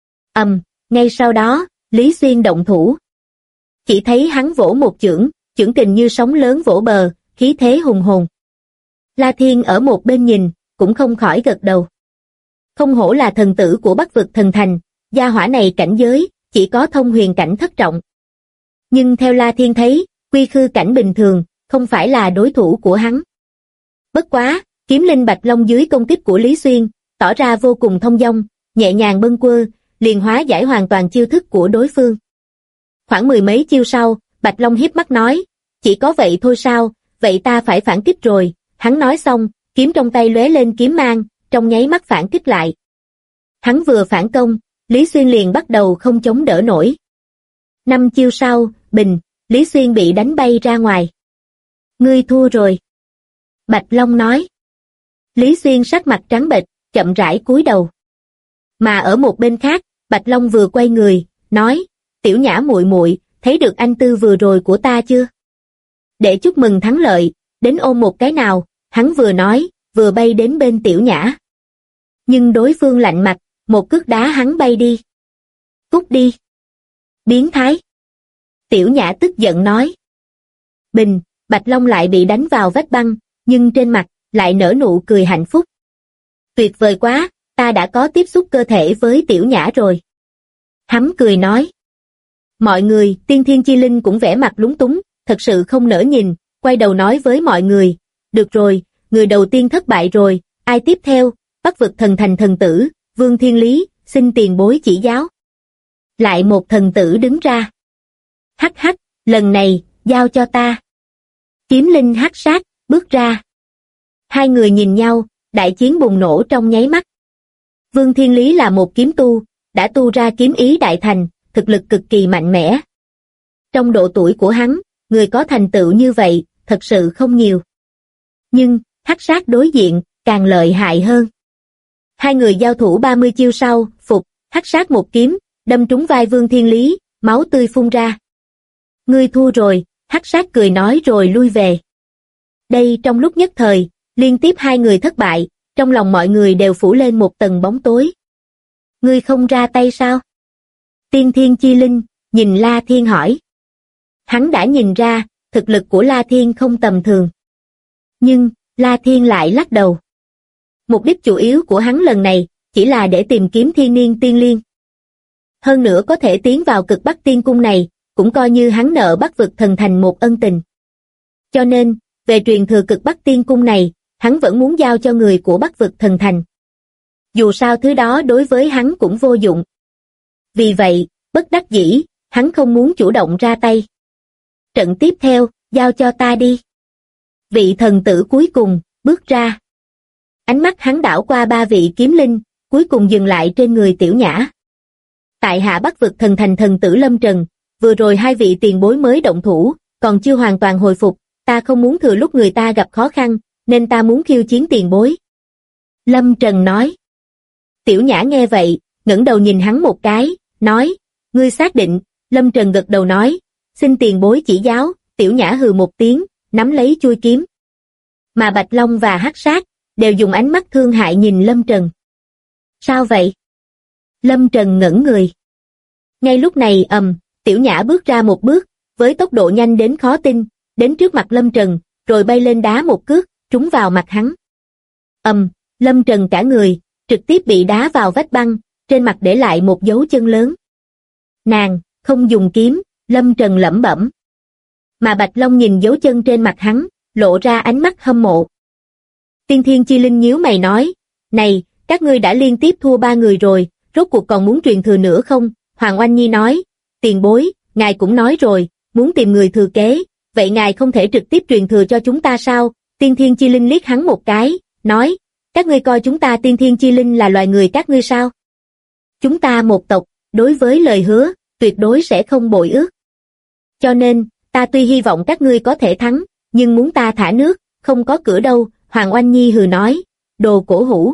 Ngay sau đó, Lý Xuyên động thủ. Chỉ thấy hắn vỗ một chưởng, chưởng kình như sóng lớn vỗ bờ, khí thế hùng hồn. La Thiên ở một bên nhìn, cũng không khỏi gật đầu. Không hổ là thần tử của Bắc vực thần thành, gia hỏa này cảnh giới, chỉ có thông huyền cảnh thất trọng. Nhưng theo La Thiên thấy, quy khư cảnh bình thường, không phải là đối thủ của hắn. Bất quá, kiếm linh Bạch Long dưới công kích của Lý Xuyên, tỏ ra vô cùng thông dong, nhẹ nhàng bâng quơ, liền hóa giải hoàn toàn chiêu thức của đối phương. Khoảng mười mấy chiêu sau, Bạch Long hiếp mắt nói, chỉ có vậy thôi sao, vậy ta phải phản kích rồi. Hắn nói xong, kiếm trong tay lóe lên kiếm mang, trong nháy mắt phản kích lại. Hắn vừa phản công, Lý Xuyên liền bắt đầu không chống đỡ nổi. 5 chiêu sau, bình, Lý Xuyên bị đánh bay ra ngoài. Ngươi thua rồi. Bạch Long nói. Lý Xuyên sắc mặt trắng bệch, chậm rãi cúi đầu. Mà ở một bên khác, Bạch Long vừa quay người, nói, Tiểu Nhã muội muội, thấy được anh tư vừa rồi của ta chưa? Để chúc mừng thắng lợi, đến ôm một cái nào, hắn vừa nói, vừa bay đến bên Tiểu Nhã. Nhưng đối phương lạnh mặt, một cước đá hắn bay đi. Cút đi. Biến thái. Tiểu Nhã tức giận nói. Bình, Bạch Long lại bị đánh vào vách băng, nhưng trên mặt, lại nở nụ cười hạnh phúc. Tuyệt vời quá, ta đã có tiếp xúc cơ thể với Tiểu Nhã rồi. Hắn cười nói. Mọi người, tiên thiên chi linh cũng vẻ mặt lúng túng, thật sự không nỡ nhìn, quay đầu nói với mọi người. Được rồi, người đầu tiên thất bại rồi, ai tiếp theo? Bắc vực thần thành thần tử, Vương Thiên Lý, xin tiền bối chỉ giáo. Lại một thần tử đứng ra. Hắc hắc, lần này, giao cho ta. Kiếm linh hắc sát, bước ra. Hai người nhìn nhau, đại chiến bùng nổ trong nháy mắt. Vương Thiên Lý là một kiếm tu, đã tu ra kiếm ý đại thành, thực lực cực kỳ mạnh mẽ. Trong độ tuổi của hắn, người có thành tựu như vậy, thật sự không nhiều. Nhưng, hắc sát đối diện, càng lợi hại hơn. Hai người giao thủ 30 chiêu sau, phục, hắc sát một kiếm, đâm trúng vai Vương Thiên Lý, máu tươi phun ra. Ngươi thua rồi, hắc sát cười nói rồi lui về. Đây trong lúc nhất thời, liên tiếp hai người thất bại, trong lòng mọi người đều phủ lên một tầng bóng tối. Ngươi không ra tay sao? Tiên thiên chi linh, nhìn La Thiên hỏi. Hắn đã nhìn ra, thực lực của La Thiên không tầm thường. Nhưng, La Thiên lại lắc đầu. Mục đích chủ yếu của hắn lần này, chỉ là để tìm kiếm thiên niên tiên liên. Hơn nữa có thể tiến vào cực Bắc Tiên Cung này, cũng coi như hắn nợ Bắc vực thần thành một ân tình. Cho nên, về truyền thừa cực Bắc Tiên Cung này, hắn vẫn muốn giao cho người của Bắc vực thần thành. Dù sao thứ đó đối với hắn cũng vô dụng. Vì vậy, bất đắc dĩ, hắn không muốn chủ động ra tay. Trận tiếp theo, giao cho ta đi. Vị thần tử cuối cùng, bước ra. Ánh mắt hắn đảo qua ba vị kiếm linh, cuối cùng dừng lại trên người Tiểu Nhã. Tại hạ Bắc vực thần thành thần tử Lâm Trần, vừa rồi hai vị tiền bối mới động thủ, còn chưa hoàn toàn hồi phục, ta không muốn thừa lúc người ta gặp khó khăn, nên ta muốn khiêu chiến tiền bối. Lâm Trần nói. Tiểu Nhã nghe vậy, ngẩng đầu nhìn hắn một cái, nói, ngươi xác định? Lâm Trần gật đầu nói, xin tiền bối chỉ giáo. Tiểu Nhã hừ một tiếng, nắm lấy chuôi kiếm. Mà Bạch Long và hắc sát, đều dùng ánh mắt thương hại nhìn Lâm Trần. Sao vậy? Lâm Trần ngẩn người. Ngay lúc này Tiểu Nhã bước ra một bước, với tốc độ nhanh đến khó tin, đến trước mặt Lâm Trần, rồi bay lên đá một cước, trúng vào mặt hắn. Lâm Trần cả người, trực tiếp bị đá vào vách băng, trên mặt để lại một dấu chân lớn. Nàng, không dùng kiếm, Lâm Trần lẩm bẩm. Mà Bạch Long nhìn dấu chân trên mặt hắn, lộ ra ánh mắt hâm mộ. Tiên Thiên Chi Linh nhíu mày nói, này, các ngươi đã liên tiếp thua 3 người rồi, rốt cuộc còn muốn truyền thừa nữa không? Hoàng Oanh Nhi nói, tiền bối, ngài cũng nói rồi, muốn tìm người thừa kế, vậy ngài không thể trực tiếp truyền thừa cho chúng ta sao? Tiên Thiên Chi Linh liếc hắn một cái, nói, các ngươi coi chúng ta Tiên Thiên Chi Linh là loài người các ngươi sao? Chúng ta một tộc, đối với lời hứa, tuyệt đối sẽ không bội ước. Cho nên, ta tuy hy vọng các ngươi có thể thắng, nhưng muốn ta thả nước, không có cửa đâu, Hoàng Oanh Nhi hừ nói, đồ cổ hủ.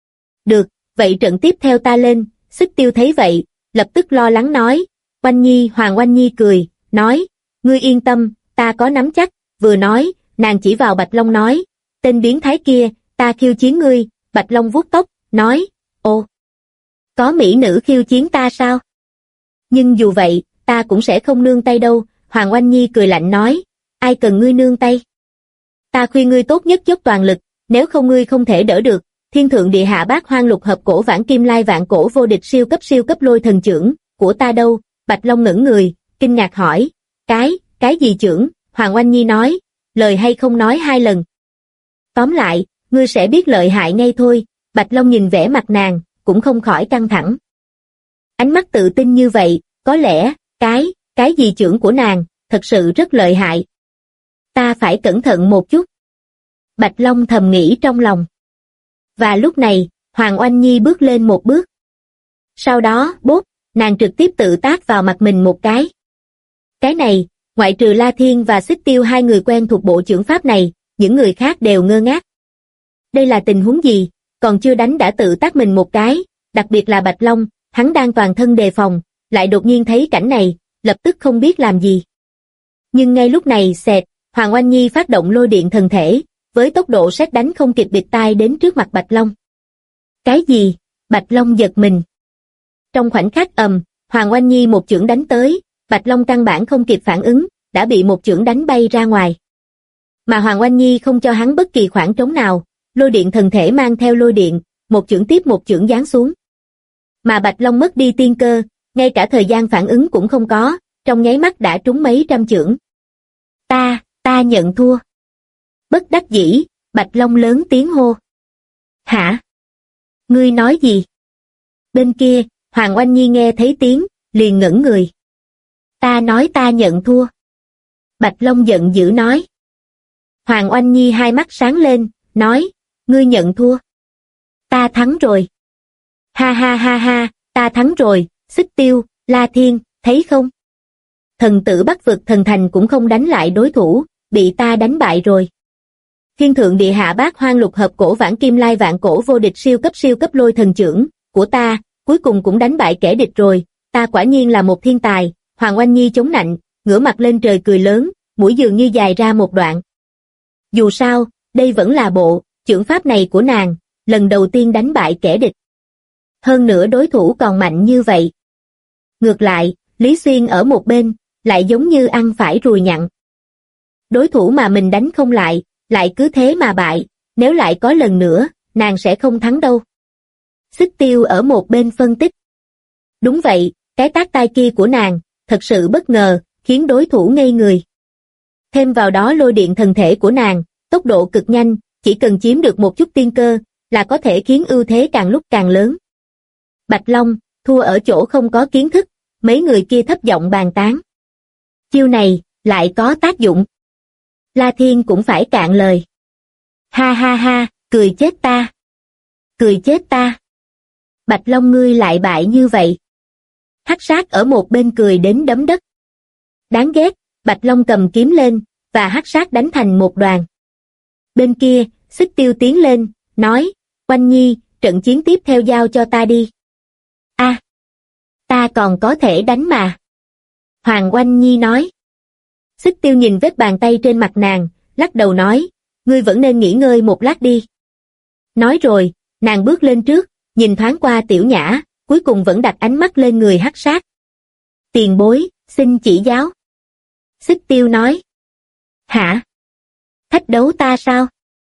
Được, vậy trận tiếp theo ta lên, Xích Tiêu thấy vậy, lập tức lo lắng nói, Oanh Nhi, Hoàng Oanh Nhi cười, nói, ngươi yên tâm, ta có nắm chắc, vừa nói, nàng chỉ vào Bạch Long nói, tên biến thái kia, ta khiêu chiến ngươi, Bạch Long vuốt tóc, nói, ồ, có mỹ nữ khiêu chiến ta sao? Nhưng dù vậy, ta cũng sẽ không nương tay đâu, Hoàng Oanh Nhi cười lạnh nói, ai cần ngươi nương tay? Ta khuyên ngươi tốt nhất dốc toàn lực, nếu không ngươi không thể đỡ được, thiên thượng địa hạ bát hoang lục hợp cổ vãng kim lai vạn cổ vô địch siêu cấp lôi thần chưởng, của ta đâu? Bạch Long ngẩng người, kinh ngạc hỏi, cái gì chưởng? Hoàng Oanh Nhi nói, lời hay không nói 2 lần. Tóm lại, ngươi sẽ biết lợi hại ngay thôi, Bạch Long nhìn vẻ mặt nàng, cũng không khỏi căng thẳng. Ánh mắt tự tin như vậy, có lẽ, cái gì chưởng của nàng, thật sự rất lợi hại. Ta phải cẩn thận một chút. Bạch Long thầm nghĩ trong lòng. Và lúc này, Hoàng Oanh Nhi bước lên một bước. Sau đó, bốp, nàng trực tiếp tự tát vào mặt mình một cái. Cái này, ngoại trừ La Thiên và Xích Tiêu 2 người quen thuộc bộ chưởng pháp này, những người khác đều ngơ ngác. Đây là tình huống gì, còn chưa đánh đã tự tát mình một cái, đặc biệt là Bạch Long, hắn đang toàn thân đề phòng, lại đột nhiên thấy cảnh này, lập tức không biết làm gì. Nhưng ngay lúc này xẹt, Hoàng Oanh Nhi phát động lôi điện thần thể, với tốc độ sét đánh không kịp bịt tai đến trước mặt Bạch Long. Cái gì? Bạch Long giật mình. Trong khoảnh khắc Hoàng Oanh Nhi một chưởng đánh tới, Bạch Long căn bản không kịp phản ứng, đã bị một chưởng đánh bay ra ngoài. Mà Hoàng Oanh Nhi không cho hắn bất kỳ khoảng trống nào, lôi điện thần thể mang theo lôi điện, một chưởng tiếp một chưởng giáng xuống. Mà Bạch Long mất đi tiên cơ, ngay cả thời gian phản ứng cũng không có, trong nháy mắt đã trúng mấy trăm chưởng. Ta nhận thua. Bất đắc dĩ, Bạch Long lớn tiếng hô. Hả? Ngươi nói gì? Bên kia, Hoàng Oanh Nhi nghe thấy tiếng, liền ngẩn người. Ta nói ta nhận thua. Bạch Long giận dữ nói. Hoàng Oanh Nhi hai mắt sáng lên, nói, ngươi nhận thua. Ta thắng rồi. Ha ha ha ha, ta thắng rồi, Xích Tiêu, La Thiên, thấy không? Thần tử Bắc vực thần thành cũng không đánh lại đối thủ, bị ta đánh bại rồi. Thiên thượng địa hạ bát hoang lục hợp cổ vãng kim lai vạn cổ vô địch siêu cấp lôi thần chưởng, của ta, cuối cùng cũng đánh bại kẻ địch rồi, ta quả nhiên là một thiên tài. Hoàng Oanh Nhi chống nạnh, ngửa mặt lên trời cười lớn, mũi dường như dài ra một đoạn. Dù sao, đây vẫn là bộ chưởng pháp này của nàng, lần đầu tiên đánh bại kẻ địch. Hơn nữa đối thủ còn mạnh như vậy. Ngược lại, Lý Xuyên ở một bên, lại giống như ăn phải ruồi nhặn. Đối thủ mà mình đánh không lại cứ thế mà bại, nếu lại có lần nữa, nàng sẽ không thắng đâu. Xích Tiêu ở một bên phân tích. Đúng vậy, cái tát tai kia của nàng, thật sự bất ngờ, khiến đối thủ ngây người. Thêm vào đó lôi điện thần thể của nàng, tốc độ cực nhanh, chỉ cần chiếm được một chút tiên cơ, là có thể khiến ưu thế càng lúc càng lớn. Bạch Long, thua ở chỗ không có kiến thức, mấy người kia thấp giọng bàn tán. Chiêu này, lại có tác dụng. La Thiên cũng phải cạn lời. Ha ha ha, cười chết ta. Cười chết ta. Bạch Long ngươi lại bại như vậy. Hắc Sát ở một bên cười đến đấm đất. Đáng ghét, Bạch Long cầm kiếm lên, và Hắc Sát đánh thành một đoàn. Bên kia, Xích Tiêu tiến lên, nói, Oanh Nhi, trận chiến tiếp theo giao cho ta đi. A, ta còn có thể đánh mà. Hoàng Oanh Nhi nói. Xích Tiêu nhìn vết bàn tay trên mặt nàng, lắc đầu nói, ngươi vẫn nên nghỉ ngơi một lát đi. Nói rồi, nàng bước lên trước, nhìn thoáng qua Tiểu Nhã, cuối cùng vẫn đặt ánh mắt lên người Hắc Sát. Tiền bối, xin chỉ giáo. Xích Tiêu nói. Hả? Thách đấu ta sao?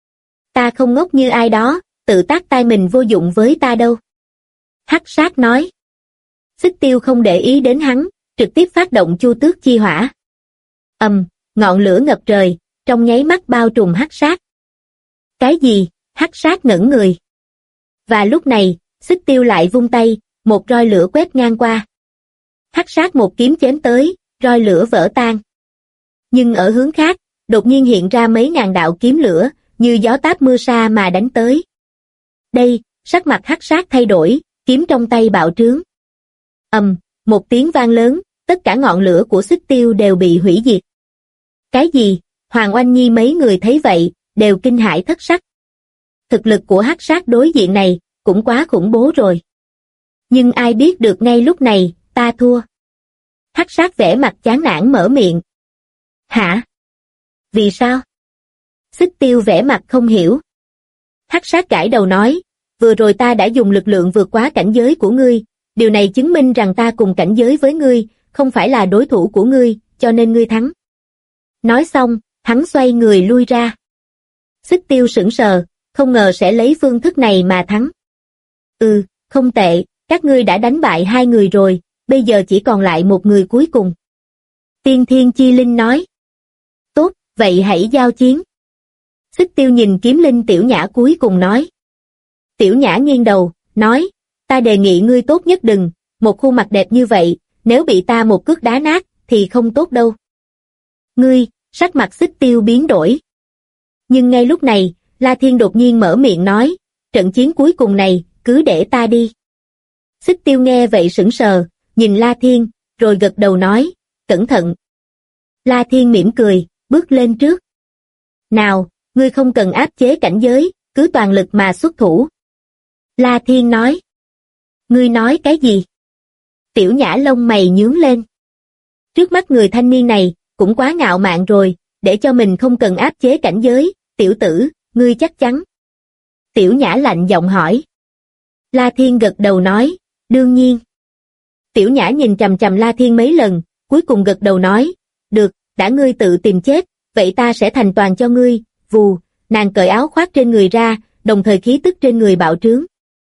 Ta không ngốc như ai đó, tự tác tai mình vô dụng với ta đâu. Hắc Sát nói. Xích Tiêu không để ý đến hắn, trực tiếp phát động Chu Tước chi hỏa. Ngọn lửa ngập trời, trong nháy mắt bao trùm Hắc Sát. Cái gì? Hắc Sát ngẩn người. Và lúc này, Xích Tiêu lại vung tay, một roi lửa quét ngang qua. Hắc Sát một kiếm chém tới, roi lửa vỡ tan. Nhưng ở hướng khác, đột nhiên hiện ra mấy ngàn đạo kiếm lửa, như gió táp mưa sa mà đánh tới. Đây, sắc mặt Hắc Sát thay đổi, kiếm trong tay bạo trướng. Một tiếng vang lớn, tất cả ngọn lửa của Xích Tiêu đều bị hủy diệt. Cái gì? Hoàng Oanh Nhi mấy người thấy vậy, đều kinh hãi thất sắc. Thực lực của Hắc Sát đối diện này, cũng quá khủng bố rồi. Nhưng ai biết được ngay lúc này, ta thua. Hắc Sát vẻ mặt chán nản mở miệng. Hả? Vì sao? Xích Tiêu vẻ mặt không hiểu. Hắc Sát gãi đầu nói, vừa rồi ta đã dùng lực lượng vượt quá cảnh giới của ngươi, điều này chứng minh rằng ta cùng cảnh giới với ngươi, không phải là đối thủ của ngươi, cho nên ngươi thắng. Nói xong, hắn xoay người lui ra. Xích Tiêu sững sờ, không ngờ sẽ lấy phương thức này mà thắng. Không tệ, các ngươi đã đánh bại 2 người rồi, bây giờ chỉ còn lại một người cuối cùng. Tiên Thiên Chi Linh nói. Tốt, vậy hãy giao chiến. Xích Tiêu nhìn kiếm linh Tiểu Nhã cuối cùng nói. Tiểu Nhã nghiêng đầu, nói, ta đề nghị ngươi tốt nhất đừng, một khuôn mặt đẹp như vậy, nếu bị ta một cước đá nát, thì không tốt đâu. Ngươi, sắc mặt Xích Tiêu biến đổi. Nhưng ngay lúc này, La Thiên đột nhiên mở miệng nói, trận chiến cuối cùng này, cứ để ta đi. Xích Tiêu nghe vậy sững sờ, nhìn La Thiên, rồi gật đầu nói, cẩn thận. La Thiên mỉm cười, bước lên trước. Nào, ngươi không cần áp chế cảnh giới, cứ toàn lực mà xuất thủ. La Thiên nói. Ngươi nói cái gì? Tiểu Nhã lông mày nhướng lên. Trước mắt người thanh niên này, cũng quá ngạo mạn rồi, để cho mình không cần áp chế cảnh giới, tiểu tử, ngươi chắc chắn. Tiểu Nhã lạnh giọng hỏi. La Thiên gật đầu nói, đương nhiên. Tiểu Nhã nhìn chằm chằm La Thiên mấy lần, cuối cùng gật đầu nói, được, đã ngươi tự tìm chết, vậy ta sẽ thành toàn cho ngươi, vù, nàng cởi áo khoác trên người ra, đồng thời khí tức trên người bạo trướng.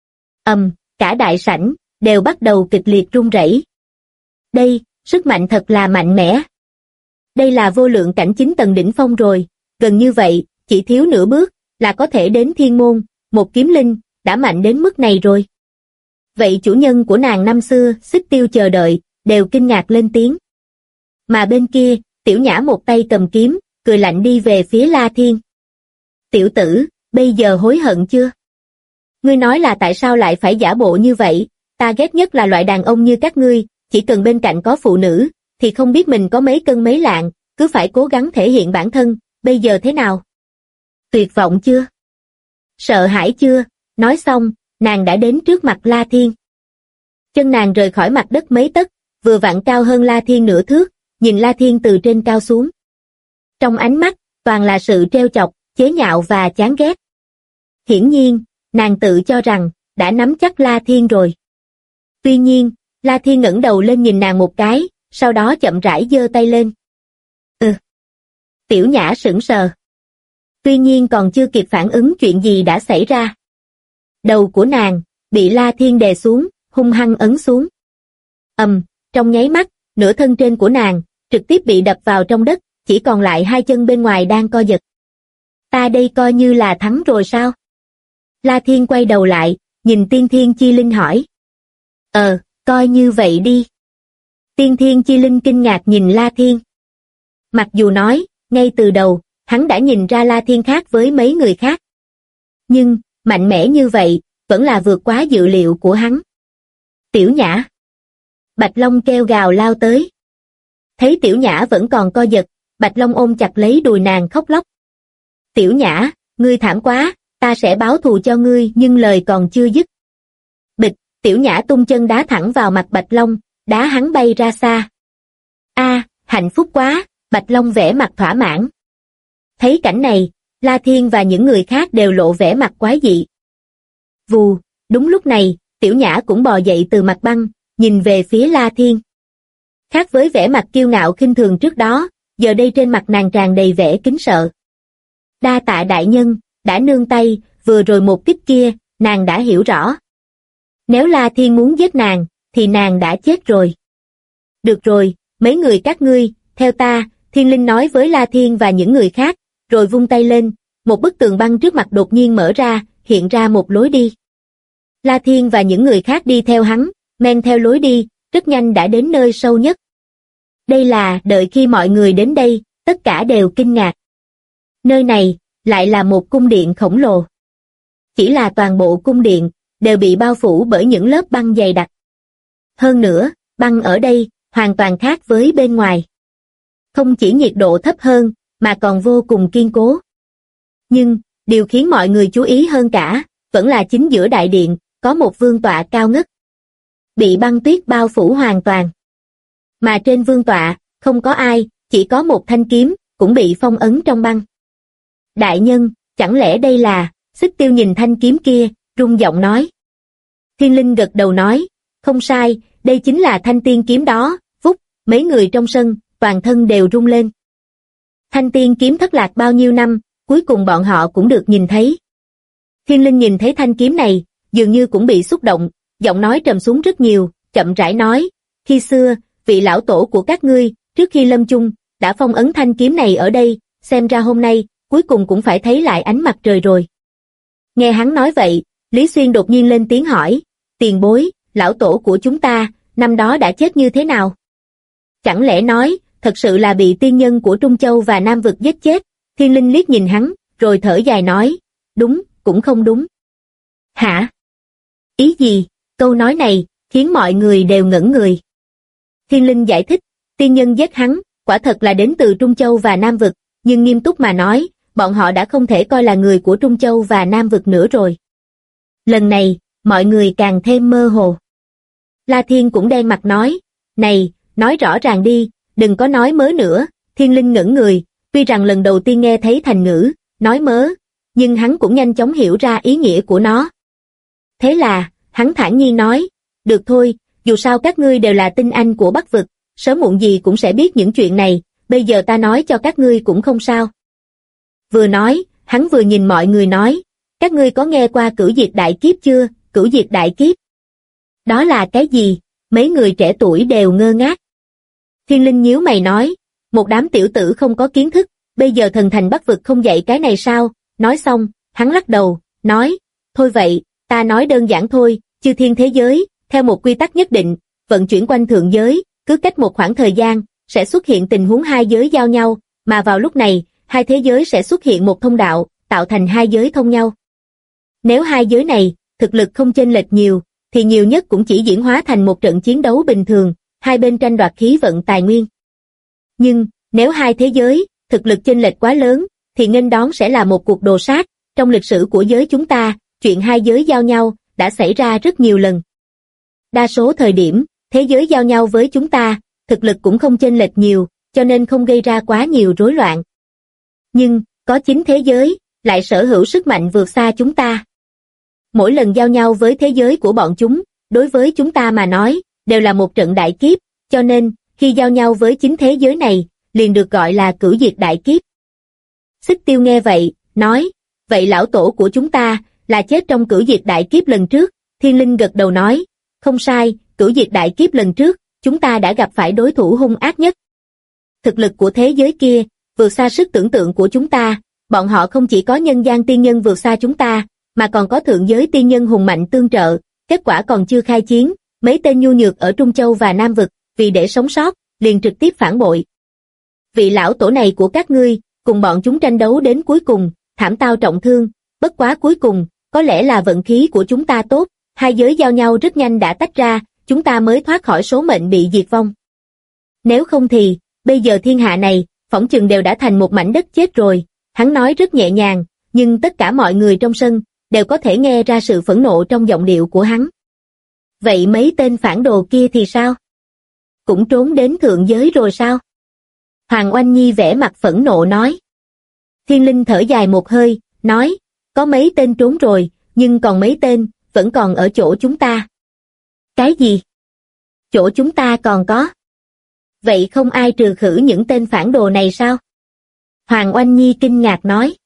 Cả đại sảnh, đều bắt đầu kịch liệt rung rẩy. Đây, sức mạnh thật là mạnh mẽ. Đây là vô lượng cảnh 9 tầng đỉnh phong rồi, gần như vậy, chỉ thiếu nửa bước, là có thể đến thiên môn, một kiếm linh, đã mạnh đến mức này rồi. Vậy chủ nhân của nàng năm xưa, Xích Tiêu chờ đợi, đều kinh ngạc lên tiếng. Mà bên kia, Tiểu Nhã một tay cầm kiếm, cười lạnh đi về phía La Thiên. Tiểu tử, bây giờ hối hận chưa? Ngươi nói là tại sao lại phải giả bộ như vậy, ta ghét nhất là loại đàn ông như các ngươi, chỉ cần bên cạnh có phụ nữ, thì không biết mình có mấy cân mấy lạng, cứ phải cố gắng thể hiện bản thân, bây giờ thế nào? Tuyệt vọng chưa? Sợ hãi chưa? Nói xong, nàng đã đến trước mặt La Thiên. Chân nàng rời khỏi mặt đất mấy tấc, vừa vặn cao hơn La Thiên nửa thước, nhìn La Thiên từ trên cao xuống. Trong ánh mắt, toàn là sự trêu chọc, chế nhạo và chán ghét. Hiển nhiên, nàng tự cho rằng, đã nắm chắc La Thiên rồi. Tuy nhiên, La Thiên ngẩng đầu lên nhìn nàng một cái, sau đó chậm rãi giơ tay lên. Tiểu Nhã sững sờ. Tuy nhiên còn chưa kịp phản ứng chuyện gì đã xảy ra. Đầu của nàng, bị La Thiên đè xuống, hung hăng ấn xuống. Trong nháy mắt, nửa thân trên của nàng, trực tiếp bị đập vào trong đất, chỉ còn lại 2 chân bên ngoài đang co giật. Ta đây coi như là thắng rồi sao? La Thiên quay đầu lại, nhìn Tiên Thiên Chi Linh hỏi. Coi như vậy đi. Tiên Thiên Chi Linh kinh ngạc nhìn La Thiên. Mặc dù nói, ngay từ đầu, hắn đã nhìn ra La Thiên khác với mấy người khác. Nhưng, mạnh mẽ như vậy, vẫn là vượt quá dự liệu của hắn. Tiểu Nhã. Bạch Long kêu gào lao tới. Thấy Tiểu Nhã vẫn còn co giật, Bạch Long ôm chặt lấy đùi nàng khóc lóc. Tiểu Nhã, ngươi thảm quá, ta sẽ báo thù cho ngươi, nhưng lời còn chưa dứt. Bịch, Tiểu Nhã tung chân đá thẳng vào mặt Bạch Long, đá hắn bay ra xa. Hạnh phúc quá, Bạch Long vẻ mặt thỏa mãn. Thấy cảnh này, La Thiên và những người khác đều lộ vẻ mặt quái dị. Vù, đúng lúc này, Tiểu Nhã cũng bò dậy từ mặt băng, nhìn về phía La Thiên. Khác với vẻ mặt kiêu ngạo khinh thường trước đó, giờ đây trên mặt nàng tràn đầy vẻ kính sợ. Đa tạ đại nhân, đã nương tay, vừa rồi một kích kia, nàng đã hiểu rõ. Nếu La Thiên muốn giết nàng, thì nàng đã chết rồi. Được rồi, mấy người các ngươi, theo ta, Thiên Linh nói với La Thiên và những người khác, rồi vung tay lên, một bức tường băng trước mặt đột nhiên mở ra, hiện ra một lối đi. La Thiên và những người khác đi theo hắn, men theo lối đi, rất nhanh đã đến nơi sâu nhất. Đây là, đợi khi mọi người đến đây, tất cả đều kinh ngạc. Nơi này, lại là một cung điện khổng lồ. Chỉ là toàn bộ cung điện, đều bị bao phủ bởi những lớp băng dày đặc. Hơn nữa, băng ở đây, hoàn toàn khác với bên ngoài. Không chỉ nhiệt độ thấp hơn, mà còn vô cùng kiên cố. Nhưng, điều khiến mọi người chú ý hơn cả, vẫn là chính giữa đại điện, có một vương tọa cao ngất. Bị băng tuyết bao phủ hoàn toàn. Mà trên vương tọa, không có ai, chỉ có một thanh kiếm, cũng bị phong ấn trong băng. Đại nhân, chẳng lẽ đây là, Xích Tiêu nhìn thanh kiếm kia, rung giọng nói. Thiên Linh gật đầu nói, không sai, đây chính là thanh tiên kiếm đó, vút, mấy người trong sân, toàn thân đều rung lên. Thanh tiên kiếm thất lạc bao nhiêu năm, cuối cùng bọn họ cũng được nhìn thấy. Thiên Linh nhìn thấy thanh kiếm này, dường như cũng bị xúc động, giọng nói trầm xuống rất nhiều, chậm rãi nói, khi xưa, vị lão tổ của các ngươi, trước khi lâm chung, đã phong ấn thanh kiếm này ở đây, xem ra hôm nay, cuối cùng cũng phải thấy lại ánh mặt trời rồi. Nghe hắn nói vậy, Lý Xuyên đột nhiên lên tiếng hỏi, tiền bối, lão tổ của chúng ta, năm đó đã chết như thế nào? Chẳng lẽ nói, thật sự là bị tiên nhân của Trung Châu và Nam Vực giết chết? Thiên Linh liếc nhìn hắn, rồi thở dài nói, đúng, cũng không đúng. Hả? Ý gì? Câu nói này, khiến mọi người đều ngẩn người. Thiên Linh giải thích, tiên nhân giết hắn, quả thật là đến từ Trung Châu và Nam Vực, nhưng nghiêm túc mà nói, bọn họ đã không thể coi là người của Trung Châu và Nam Vực nữa rồi. Lần này, mọi người càng thêm mơ hồ. La Thiên cũng đen mặt nói, này, nói rõ ràng đi, đừng có nói mớ nữa. Thiên Linh ngẩn người, tuy rằng lần đầu tiên nghe thấy thành ngữ, nói mớ, nhưng hắn cũng nhanh chóng hiểu ra ý nghĩa của nó. Thế là, hắn thản nhiên nói, được thôi, dù sao các ngươi đều là tinh anh của Bắc Vực, sớm muộn gì cũng sẽ biết những chuyện này, bây giờ ta nói cho các ngươi cũng không sao. Vừa nói, hắn vừa nhìn mọi người nói, các ngươi có nghe qua cửu diệt đại kiếp chưa? Cửu diệt đại kiếp? Đó là cái gì? Mấy người trẻ tuổi đều ngơ ngác. Thiên Linh nhíu mày nói, một đám tiểu tử không có kiến thức, bây giờ thần thành Bắc Vực không dạy cái này sao? Nói xong, hắn lắc đầu, nói, thôi vậy, ta nói đơn giản thôi, chư thiên thế giới, theo một quy tắc nhất định, vận chuyển quanh thượng giới, cứ cách một khoảng thời gian, sẽ xuất hiện tình huống hai giới giao nhau, mà vào lúc này, hai thế giới sẽ xuất hiện một thông đạo, tạo thành hai giới thông nhau. Nếu hai giới này, thực lực không chênh lệch nhiều, thì nhiều nhất cũng chỉ diễn hóa thành một trận chiến đấu bình thường, hai bên tranh đoạt khí vận tài nguyên. Nhưng, nếu hai thế giới, thực lực chênh lệch quá lớn, thì nghênh đón sẽ là một cuộc đồ sát. Trong lịch sử của giới chúng ta, chuyện hai giới giao nhau, đã xảy ra rất nhiều lần. Đa số thời điểm, thế giới giao nhau với chúng ta, thực lực cũng không chênh lệch nhiều, cho nên không gây ra quá nhiều rối loạn. Nhưng, có 9 thế giới, lại sở hữu sức mạnh vượt xa chúng ta. Mỗi lần giao nhau với thế giới của bọn chúng, đối với chúng ta mà nói, đều là một trận đại kiếp, cho nên, khi giao nhau với 9 thế giới này, liền được gọi là cửu diệt đại kiếp. Xích Tiêu nghe vậy, nói, vậy lão tổ của chúng ta, là chết trong cửu diệt đại kiếp lần trước. Thiên Linh gật đầu nói, không sai, cửu diệt đại kiếp lần trước, chúng ta đã gặp phải đối thủ hung ác nhất. Thực lực của thế giới kia, vượt xa sức tưởng tượng của chúng ta, bọn họ không chỉ có nhân gian tiên nhân vượt xa chúng ta, mà còn có thượng giới tiên nhân hùng mạnh tương trợ, kết quả còn chưa khai chiến, mấy tên nhu nhược ở Trung Châu và Nam Vực, vì để sống sót, liền trực tiếp phản bội. Vị lão tổ này của các ngươi, cùng bọn chúng tranh đấu đến cuối cùng, thảm tao trọng thương, bất quá cuối cùng, có lẽ là vận khí của chúng ta tốt, hai giới giao nhau rất nhanh đã tách ra, chúng ta mới thoát khỏi số mệnh bị diệt vong. Nếu không thì, bây giờ thiên hạ này, phỏng chừng đều đã thành một mảnh đất chết rồi. Hắn nói rất nhẹ nhàng, nhưng tất cả mọi người trong sân, đều có thể nghe ra sự phẫn nộ trong giọng điệu của hắn. Vậy mấy tên phản đồ kia thì sao? Cũng trốn đến thượng giới rồi sao? Hoàng Oanh Nhi vẻ mặt phẫn nộ nói. Thiên Linh thở dài một hơi, nói, có mấy tên trốn rồi, nhưng còn mấy tên, vẫn còn ở chỗ chúng ta. Cái gì? Chỗ chúng ta còn có? Vậy không ai trừ khử những tên phản đồ này sao? Hoàng Oanh Nhi kinh ngạc nói.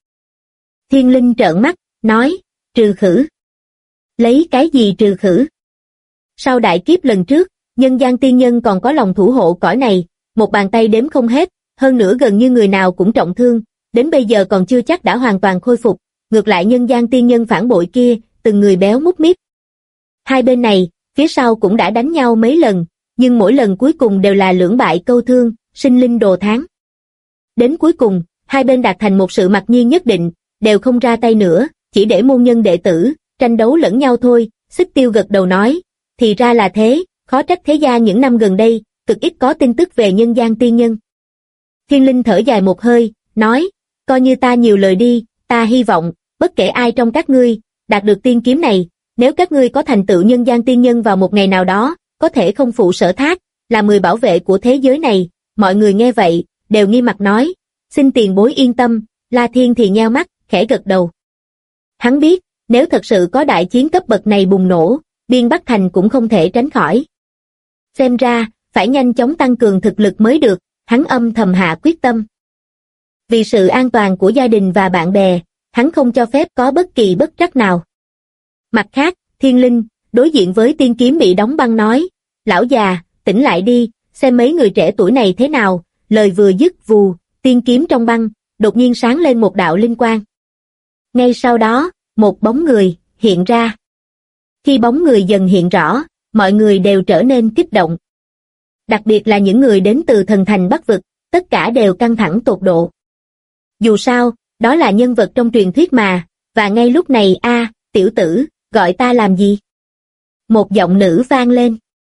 Thiên Linh trợn mắt, nói, trừ khử. Lấy cái gì trừ khử? Sau đại kiếp lần trước, nhân gian tiên nhân còn có lòng thủ hộ cõi này, một bàn tay đếm không hết, hơn nữa gần như người nào cũng trọng thương, đến bây giờ còn chưa chắc đã hoàn toàn khôi phục, ngược lại nhân gian tiên nhân phản bội kia, từng người béo mút míp. Hai bên này, phía sau cũng đã đánh nhau mấy lần, nhưng mỗi lần cuối cùng đều là lưỡng bại câu thương, sinh linh đồ tháng. Đến cuối cùng, hai bên đạt thành một sự mặc nhiên nhất định, đều không ra tay nữa, chỉ để môn nhân đệ tử, tranh đấu lẫn nhau thôi. Xích Tiêu gật đầu nói, thì ra là thế, khó trách thế gia những năm gần đây, cực ít có tin tức về nhân gian tiên nhân. Thiên Linh thở dài một hơi, nói, coi như ta nhiều lời đi, ta hy vọng, bất kể ai trong các ngươi, đạt được tiên kiếm này, nếu các ngươi có thành tựu nhân gian tiên nhân vào một ngày nào đó, có thể không phụ sở thác, là 10 bảo vệ của thế giới này. Mọi người nghe vậy, đều nghi mặt nói, xin tiền bối yên tâm. La Thiên thì nheo mắt, khẽ gật đầu. Hắn biết, nếu thật sự có đại chiến cấp bậc này bùng nổ, Biên Bắc Thành cũng không thể tránh khỏi. Xem ra, phải nhanh chóng tăng cường thực lực mới được, hắn âm thầm hạ quyết tâm. Vì sự an toàn của gia đình và bạn bè, hắn không cho phép có bất kỳ bất trắc nào. Mặt khác, Thiên Linh, đối diện với tiên kiếm bị đóng băng nói, lão già, tỉnh lại đi, xem mấy người trẻ tuổi này thế nào. Lời vừa dứt vù, tiên kiếm trong băng, đột nhiên sáng lên một đạo linh quang. Ngay sau đó, một bóng người hiện ra. Khi bóng người dần hiện rõ, mọi người đều trở nên kích động. Đặc biệt là những người đến từ thần thành Bắc Vực, tất cả đều căng thẳng tột độ. Dù sao, đó là nhân vật trong truyền thuyết mà, và ngay lúc này tiểu tử, gọi ta làm gì? Một giọng nữ vang lên.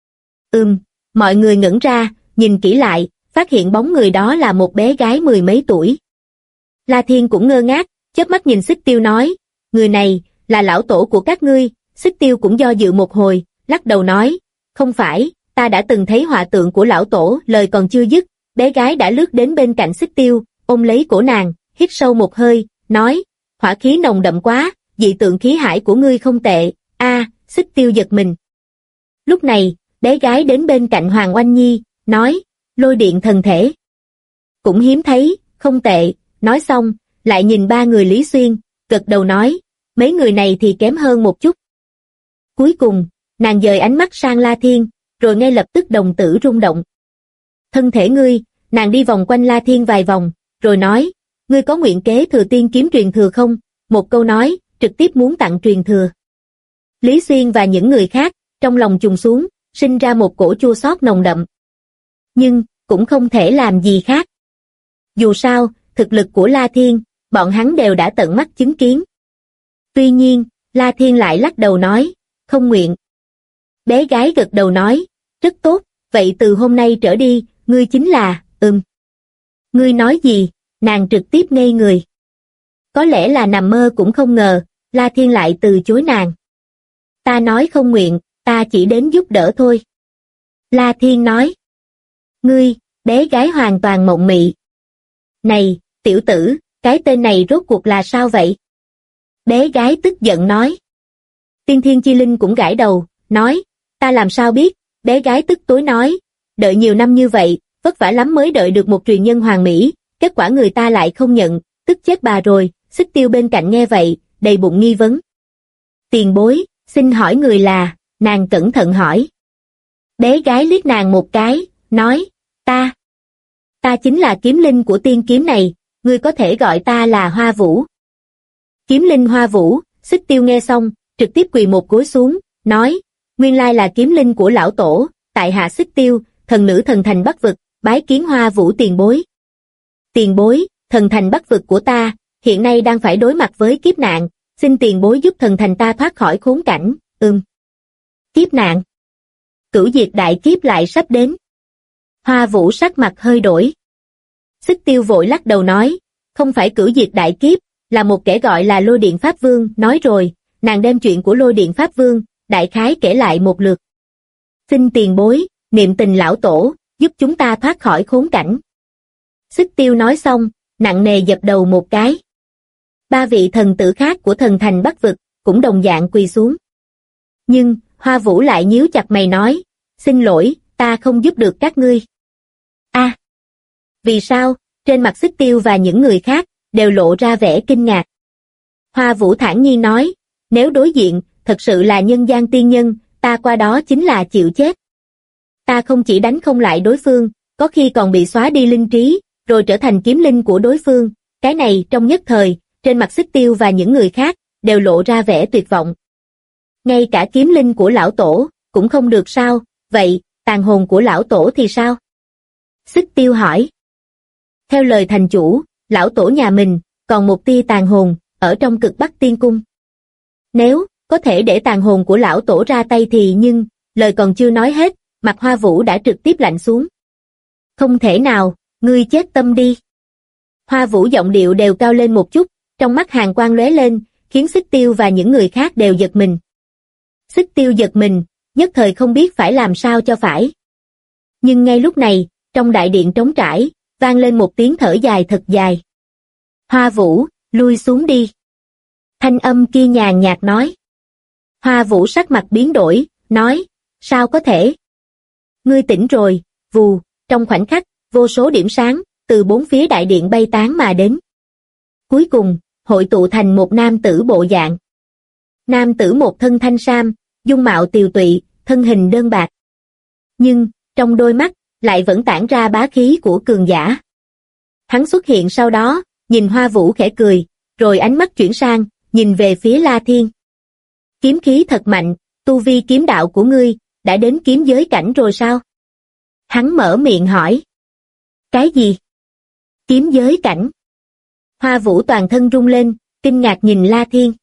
Mọi người ngẩn ra, nhìn kỹ lại, phát hiện bóng người đó là một bé gái 10 mấy tuổi. La Thiên cũng ngơ ngác, chớp mắt nhìn Xích Tiêu nói, người này, là lão tổ của các ngươi. Xích Tiêu cũng do dự một hồi, lắc đầu nói, không phải, ta đã từng thấy họa tượng của lão tổ. Lời còn chưa dứt, bé gái đã lướt đến bên cạnh Xích Tiêu, ôm lấy cổ nàng, hít sâu một hơi, nói, hỏa khí nồng đậm quá, dị tượng khí hải của ngươi không tệ. Xích Tiêu giật mình. Lúc này, bé gái đến bên cạnh Hoàng Oanh Nhi, nói, lôi điện thần thể. Cũng hiếm thấy, không tệ. Nói xong, lại nhìn ba người Lý Xuyên, gật đầu nói, mấy người này thì kém hơn một chút. Cuối cùng, nàng dời ánh mắt sang La Thiên, rồi ngay lập tức đồng tử rung động. Thân thể ngươi, nàng đi vòng quanh La Thiên vài vòng, rồi nói, ngươi có nguyện kế thừa tiên kiếm truyền thừa không? Một câu nói, trực tiếp muốn tặng truyền thừa. Lý Xuyên và những người khác, trong lòng trùng xuống, sinh ra một cổ chua xót nồng đậm. Nhưng, cũng không thể làm gì khác. Dù sao, thực lực của La Thiên, bọn hắn đều đã tận mắt chứng kiến. Tuy nhiên, La Thiên lại lắc đầu nói, không nguyện. Bé gái gật đầu nói, rất tốt, vậy từ hôm nay trở đi, ngươi chính là, Ngươi nói gì? Nàng trực tiếp ngây người. Có lẽ là nằm mơ cũng không ngờ, La Thiên lại từ chối nàng. Ta nói không nguyện, ta chỉ đến giúp đỡ thôi. La Thiên nói. Ngươi, bé gái hoàn toàn mộng mị. Này, tiểu tử, cái tên này rốt cuộc là sao vậy? Bé gái tức giận nói. Tiên Thiên Chi Linh cũng gãi đầu, nói, ta làm sao biết? Bé gái tức tối nói, đợi nhiều năm như vậy, vất vả lắm mới đợi được một truyền nhân hoàn mỹ, kết quả người ta lại không nhận, tức chết bà rồi. Xích Tiêu bên cạnh nghe vậy, đầy bụng nghi vấn. Tiền bối, xin hỏi người là? Nàng cẩn thận hỏi. Bé gái liếc nàng một cái, nói, ta chính là kiếm linh của tiên kiếm này, ngươi có thể gọi ta là Hoa Vũ. Kiếm linh Hoa Vũ. Xích Tiêu nghe xong, trực tiếp quỳ một gối xuống, nói, nguyên lai là kiếm linh của lão tổ, tại hạ Xích Tiêu, thần nữ thần thành Bắc Vực, bái kiến Hoa Vũ tiền bối. Tiền bối, thần thành Bắc Vực của ta, hiện nay đang phải đối mặt với kiếp nạn, xin tiền bối giúp thần thành ta thoát khỏi khốn cảnh. Kiếp nạn? Cửu diệt đại kiếp lại sắp đến. Hoa Vũ sắc mặt hơi đổi. Xích Tiêu vội lắc đầu nói, không phải cửu diệt đại kiếp, là một kẻ gọi là Lôi Điện Pháp Vương nói rồi. Nàng đem chuyện của Lôi Điện Pháp Vương, đại khái kể lại một lượt. Xin tiền bối, niệm tình lão tổ, giúp chúng ta thoát khỏi khốn cảnh. Xích Tiêu nói xong, nặng nề dập đầu một cái. Ba vị thần tử khác của thần thành Bắc Vực, cũng đồng dạng quỳ xuống. Nhưng, Hoa Vũ lại nhíu chặt mày nói, xin lỗi, ta không giúp được các ngươi. Vì sao? Trên mặt Xích Tiêu và những người khác, đều lộ ra vẻ kinh ngạc. Hoa Vũ thản nhiên nói, nếu đối diện, thật sự là nhân gian tiên nhân, ta qua đó chính là chịu chết. Ta không chỉ đánh không lại đối phương, có khi còn bị xóa đi linh trí, rồi trở thành kiếm linh của đối phương. Cái này trong nhất thời, trên mặt Xích Tiêu và những người khác, đều lộ ra vẻ tuyệt vọng. Ngay cả kiếm linh của lão tổ, cũng không được sao, vậy, tàn hồn của lão tổ thì sao? Xích Tiêu hỏi. Theo lời thành chủ, lão tổ nhà mình, còn một tia tàn hồn, ở trong Cực Bắc Tiên Cung. Nếu, có thể để tàn hồn của lão tổ ra tay thì nhưng, lời còn chưa nói hết, mặt Hoa Vũ đã trực tiếp lạnh xuống. Không thể nào, ngươi chết tâm đi. Hoa Vũ giọng điệu đều cao lên một chút, trong mắt hàn quang lóe lên, khiến Xích Tiêu và những người khác đều giật mình. Xích Tiêu giật mình, nhất thời không biết phải làm sao cho phải. Nhưng ngay lúc này, trong đại điện trống trải, vang lên một tiếng thở dài thật dài. Hoa Vũ, lui xuống đi. Thanh âm kia nhàn nhạt nói. Hoa Vũ sắc mặt biến đổi, nói, sao có thể? Ngươi tỉnh rồi, vù, trong khoảnh khắc, vô số điểm sáng, từ bốn phía đại điện bay tán mà đến. Cuối cùng, hội tụ thành một nam tử bộ dạng. Nam tử một thân thanh sam, dung mạo tiều tụy, thân hình đơn bạc. Nhưng, trong đôi mắt, lại vẫn tản ra bá khí của cường giả. Hắn xuất hiện sau đó, nhìn Hoa Vũ khẽ cười, rồi ánh mắt chuyển sang, nhìn về phía La Thiên. Kiếm khí thật mạnh, tu vi kiếm đạo của ngươi, đã đến kiếm giới cảnh rồi sao? Hắn mở miệng hỏi. Cái gì? Kiếm giới cảnh? Hoa Vũ toàn thân rung lên, kinh ngạc nhìn La Thiên.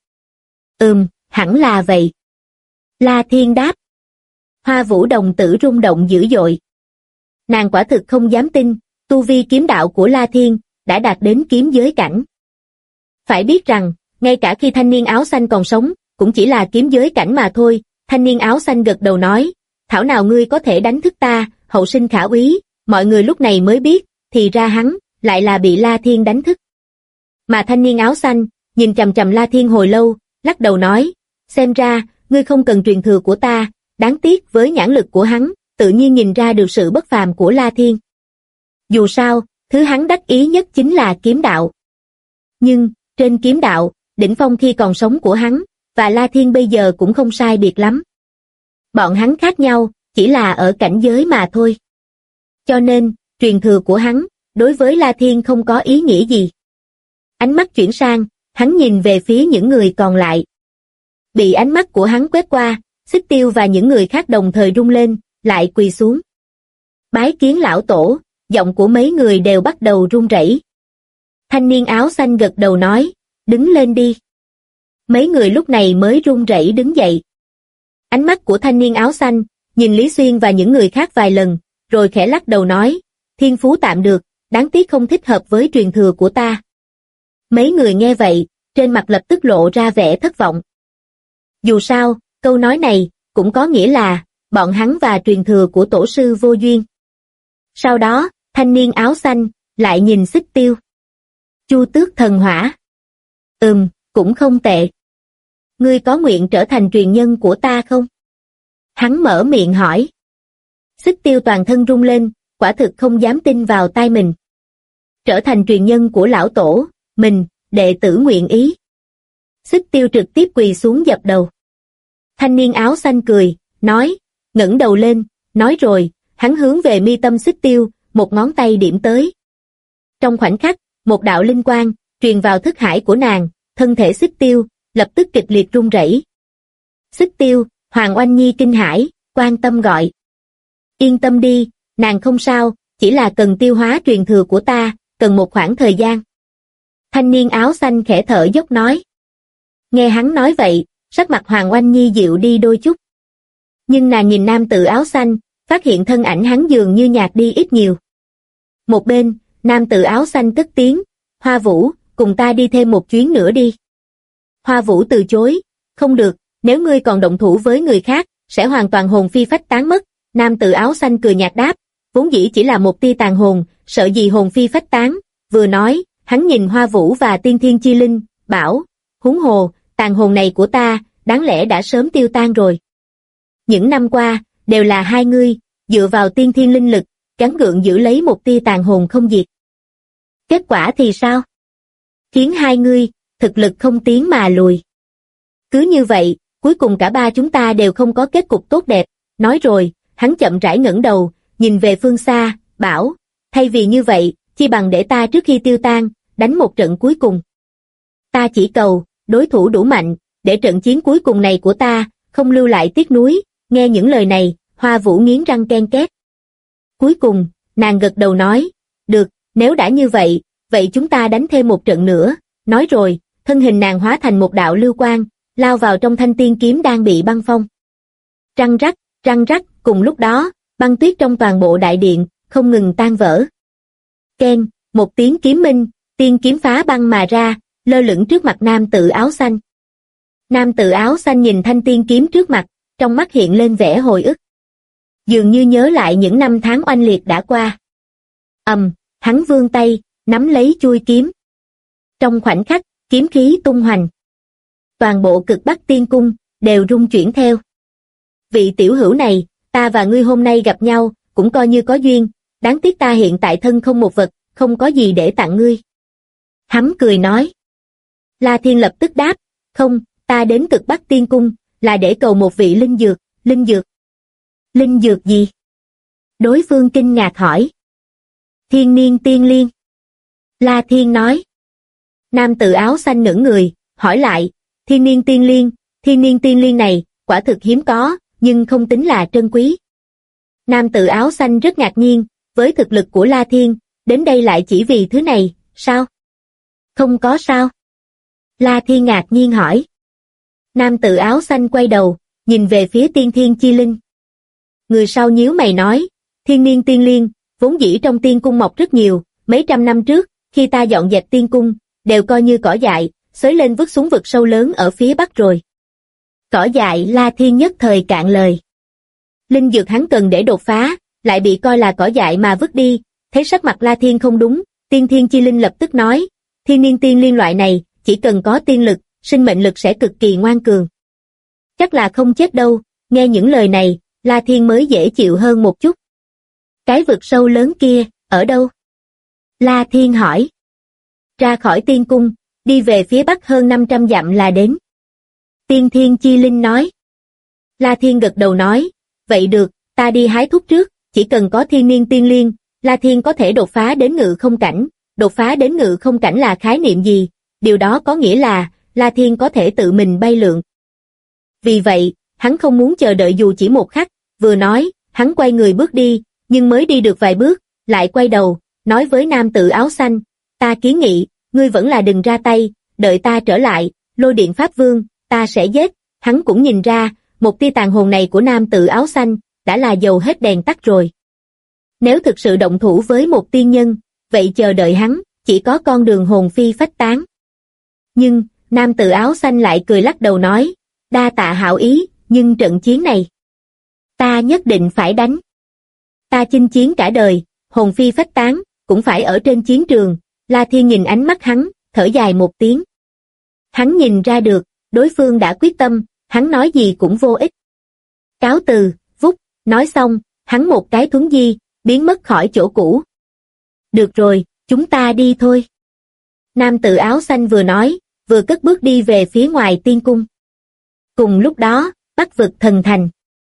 Hẳn là vậy. La Thiên đáp. Hoa Vũ đồng tử rung động dữ dội. Nàng quả thực không dám tin, tu vi kiếm đạo của La Thiên, đã đạt đến kiếm giới cảnh. Phải biết rằng, ngay cả khi thanh niên áo xanh còn sống, cũng chỉ là kiếm giới cảnh mà thôi. Thanh niên áo xanh gật đầu nói, thảo nào ngươi có thể đánh thức ta, hậu sinh khả úy. Mọi người lúc này mới biết, thì ra hắn, lại là bị La Thiên đánh thức. Mà thanh niên áo xanh, nhìn chằm chằm La Thiên hồi lâu, lắc đầu nói, xem ra, ngươi không cần truyền thừa của ta, đáng tiếc với nhãn lực của hắn, tự nhiên nhìn ra được sự bất phàm của La Thiên. Dù sao, thứ hắn đắc ý nhất chính là kiếm đạo. Nhưng, trên kiếm đạo, đỉnh phong khi còn sống của hắn, và La Thiên bây giờ cũng không sai biệt lắm. Bọn hắn khác nhau, chỉ là ở cảnh giới mà thôi. Cho nên, truyền thừa của hắn, đối với La Thiên không có ý nghĩa gì. Ánh mắt chuyển sang, hắn nhìn về phía những người còn lại. Bị ánh mắt của hắn quét qua, Xích Tiêu và những người khác đồng thời rung lên, lại quỳ xuống. Bái kiến lão tổ, giọng của mấy người đều bắt đầu run rẩy. Thanh niên áo xanh gật đầu nói, đứng lên đi. Mấy người lúc này mới run rẩy đứng dậy. Ánh mắt của thanh niên áo xanh, nhìn Lý Xuyên và những người khác vài lần, rồi khẽ lắc đầu nói, thiên phú tạm được, đáng tiếc không thích hợp với truyền thừa của ta. Mấy người nghe vậy, trên mặt lập tức lộ ra vẻ thất vọng. Dù sao, câu nói này, cũng có nghĩa là, bọn hắn và truyền thừa của tổ sư vô duyên. Sau đó, thanh niên áo xanh, lại nhìn Xích Tiêu. Chu tước thần hỏa. Cũng không tệ. Ngươi có nguyện trở thành truyền nhân của ta không? Hắn mở miệng hỏi. Xích Tiêu toàn thân rung lên, quả thực không dám tin vào tai mình. Trở thành truyền nhân của lão tổ, mình, đệ tử nguyện ý. Xích Tiêu trực tiếp quỳ xuống dập đầu. Thanh niên áo xanh cười, nói, ngẩng đầu lên, nói rồi, hắn hướng về mi tâm Xích Tiêu, một ngón tay điểm tới. Trong khoảnh khắc, một đạo linh quang, truyền vào thức hải của nàng, thân thể Xích Tiêu, lập tức kịch liệt run rẩy. Xích Tiêu, Hoàng Oanh Nhi kinh hãi, quan tâm gọi. Yên tâm đi, nàng không sao, chỉ là cần tiêu hóa truyền thừa của ta, cần một khoảng thời gian. Thanh niên áo xanh khẽ thở dốc nói. Nghe hắn nói vậy, sắc mặt Hoàng Oanh Nhi dịu đi đôi chút. Nhưng nàng nhìn nam tử áo xanh, phát hiện thân ảnh hắn dường như nhạt đi ít nhiều. Một bên, nam tử áo xanh cất tiếng, Hoa Vũ, cùng ta đi thêm một chuyến nữa đi. Hoa Vũ từ chối, không được, nếu ngươi còn động thủ với người khác, sẽ hoàn toàn hồn phi phách tán mất. Nam tử áo xanh cười nhạt đáp, vốn dĩ chỉ là một tia tàn hồn, sợ gì hồn phi phách tán. Vừa nói, hắn nhìn Hoa Vũ và tiên thiên chi linh, bảo, huống hồ, tàn hồn này của ta, đáng lẽ đã sớm tiêu tan rồi. Những năm qua, đều là hai ngươi, dựa vào tiên thiên linh lực, gắng gượng giữ lấy một tia tàn hồn không diệt. Kết quả thì sao? Khiến hai ngươi, thực lực không tiến mà lùi. Cứ như vậy, cuối cùng cả ba chúng ta đều không có kết cục tốt đẹp. Nói rồi, hắn chậm rãi ngẩng đầu, nhìn về phương xa, bảo, thay vì như vậy, chi bằng để ta trước khi tiêu tan, đánh một trận cuối cùng. Ta chỉ cầu, đối thủ đủ mạnh, để trận chiến cuối cùng này của ta, không lưu lại tiếc nuối. Nghe những lời này, Hoa Vũ nghiến răng ken két. Cuối cùng, nàng gật đầu nói, được, nếu đã như vậy, vậy chúng ta đánh thêm một trận nữa. Nói rồi, thân hình nàng hóa thành một đạo lưu quang, lao vào trong thanh tiên kiếm đang bị băng phong. Răng rắc, cùng lúc đó, băng tuyết trong toàn bộ đại điện, không ngừng tan vỡ. Keng, một tiếng kiếm minh, tiên kiếm phá băng mà ra, lơ lửng trước mặt nam tử áo xanh. Nam tử áo xanh nhìn thanh tiên kiếm trước mặt, trong mắt hiện lên vẻ hồi ức. Dường như nhớ lại những năm tháng oanh liệt đã qua. Hắn vươn tay, nắm lấy chuôi kiếm. Trong khoảnh khắc, kiếm khí tung hoành. Toàn bộ Cực Bắc Tiên Cung đều rung chuyển theo. Vị tiểu hữu này, ta và ngươi hôm nay gặp nhau, cũng coi như có duyên, đáng tiếc ta hiện tại thân không một vật, không có gì để tặng ngươi. Hắn cười nói. La Thiên lập tức đáp, không, ta đến Cực Bắc Tiên Cung, là để cầu một vị linh dược. Linh dược gì? Đối phương kinh ngạc hỏi. Thiên niên tiên liên. La Thiên nói. Nam tử áo xanh ngẩng người, hỏi lại, thiên niên tiên liên này, quả thực hiếm có, nhưng không tính là trân quý. Nam tử áo xanh rất ngạc nhiên, với thực lực của La Thiên, đến đây lại chỉ vì thứ này, sao? Không có sao? La Thiên ngạc nhiên hỏi. Nam tử áo xanh quay đầu, nhìn về phía tiên thiên chi linh. Người sau nhíu mày nói, thiên niên tiên liên, vốn dĩ trong tiên cung mọc rất nhiều, mấy trăm năm trước, khi ta dọn dẹp tiên cung, đều coi như cỏ dại, xới lên vứt xuống vực sâu lớn ở phía bắc rồi. Cỏ dại, La Thiên nhất thời cạn lời. Linh dược hắn cần để đột phá, lại bị coi là cỏ dại mà vứt đi, thấy sắc mặt La Thiên không đúng, tiên thiên chi linh lập tức nói, thiên niên tiên liên loại này, chỉ cần có tiên lực, sinh mệnh lực sẽ cực kỳ ngoan cường. Chắc là không chết đâu, nghe những lời này, La Thiên mới dễ chịu hơn một chút. Cái vực sâu lớn kia, ở đâu? La Thiên hỏi. Ra khỏi tiên cung, đi về phía bắc hơn 500 dặm là đến. Tiên thiên chi linh nói. La Thiên gật đầu nói, vậy được, ta đi hái thuốc trước, chỉ cần có thiên niên tiên liên, La Thiên có thể đột phá đến ngự không cảnh. Đột phá đến ngự không cảnh là khái niệm gì? Điều đó có nghĩa là, La Thiên có thể tự mình bay lượn. Vì vậy, hắn không muốn chờ đợi dù chỉ một khắc, vừa nói, hắn quay người bước đi, nhưng mới đi được vài bước, lại quay đầu, nói với nam tử áo xanh, ta kiến nghị, ngươi vẫn là đừng ra tay, đợi ta trở lại, Lôi Điện Pháp Vương, ta sẽ giết. Hắn cũng nhìn ra, một tia tàn hồn này của nam tử áo xanh, đã là dầu hết đèn tắt rồi. Nếu thực sự động thủ với một tiên nhân, vậy chờ đợi hắn, chỉ có con đường hồn phi phách tán. Nhưng, nam tử áo xanh lại cười lắc đầu nói, đa tạ hảo ý, nhưng trận chiến này, ta nhất định phải đánh. Ta chinh chiến cả đời, hồn phi phách tán, cũng phải ở trên chiến trường. La Thiên nhìn ánh mắt hắn, thở dài một tiếng. Hắn nhìn ra được, đối phương đã quyết tâm, hắn nói gì cũng vô ích. Cáo từ, vút, nói xong, hắn một cái thuấn di, biến mất khỏi chỗ cũ. Được rồi, chúng ta đi thôi. Nam tử áo xanh vừa nói, vừa cất bước đi về phía ngoài tiên cung. Cùng lúc đó, Bắc vực thần thành.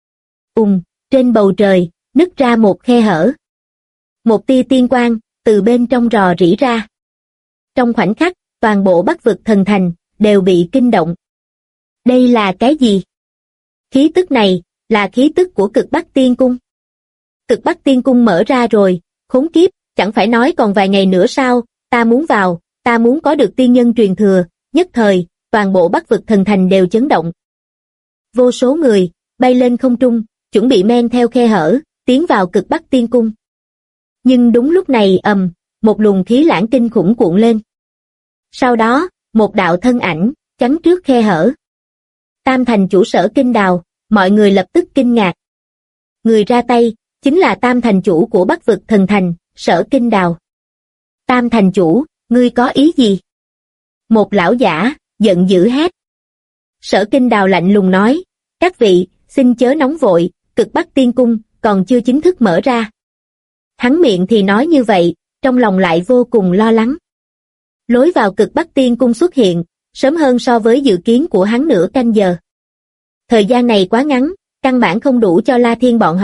Trên bầu trời, nứt ra một khe hở. Một tia tiên quang, từ bên trong rò rỉ ra. Trong khoảnh khắc, toàn bộ Bắc vực thần thành, đều bị kinh động. Đây là cái gì? Khí tức này, là khí tức của Cực Bắc Tiên Cung. Cực Bắc Tiên Cung mở ra rồi, khốn kiếp, chẳng phải nói còn vài ngày nữa sao, ta muốn vào, ta muốn có được tiên nhân truyền thừa, nhất thời, toàn bộ Bắc vực thần thành đều chấn động. Vô số người, bay lên không trung, chuẩn bị men theo khe hở, tiến vào Cực Bắc Tiên Cung. Nhưng đúng lúc này một luồng khí lãng kinh khủng cuộn lên. Sau đó, một đạo thân ảnh, chắn trước khe hở. Tam thành chủ Sở Kinh Đào, mọi người lập tức kinh ngạc. Người ra tay, chính là tam thành chủ của Bắc vực thần thành, Sở Kinh Đào. Tam thành chủ, ngươi có ý gì? Một lão giả, giận dữ hét. Sở Kinh Đào lạnh lùng nói, các vị, xin chớ nóng vội, Cực Bắc Tiên Cung, còn chưa chính thức mở ra. Hắn miệng thì nói như vậy, trong lòng lại vô cùng lo lắng. Lối vào Cực Bắc Tiên Cung xuất hiện, sớm hơn so với dự kiến của hắn nửa canh giờ. Thời gian này quá ngắn, căn bản không đủ cho La Thiên bọn họ,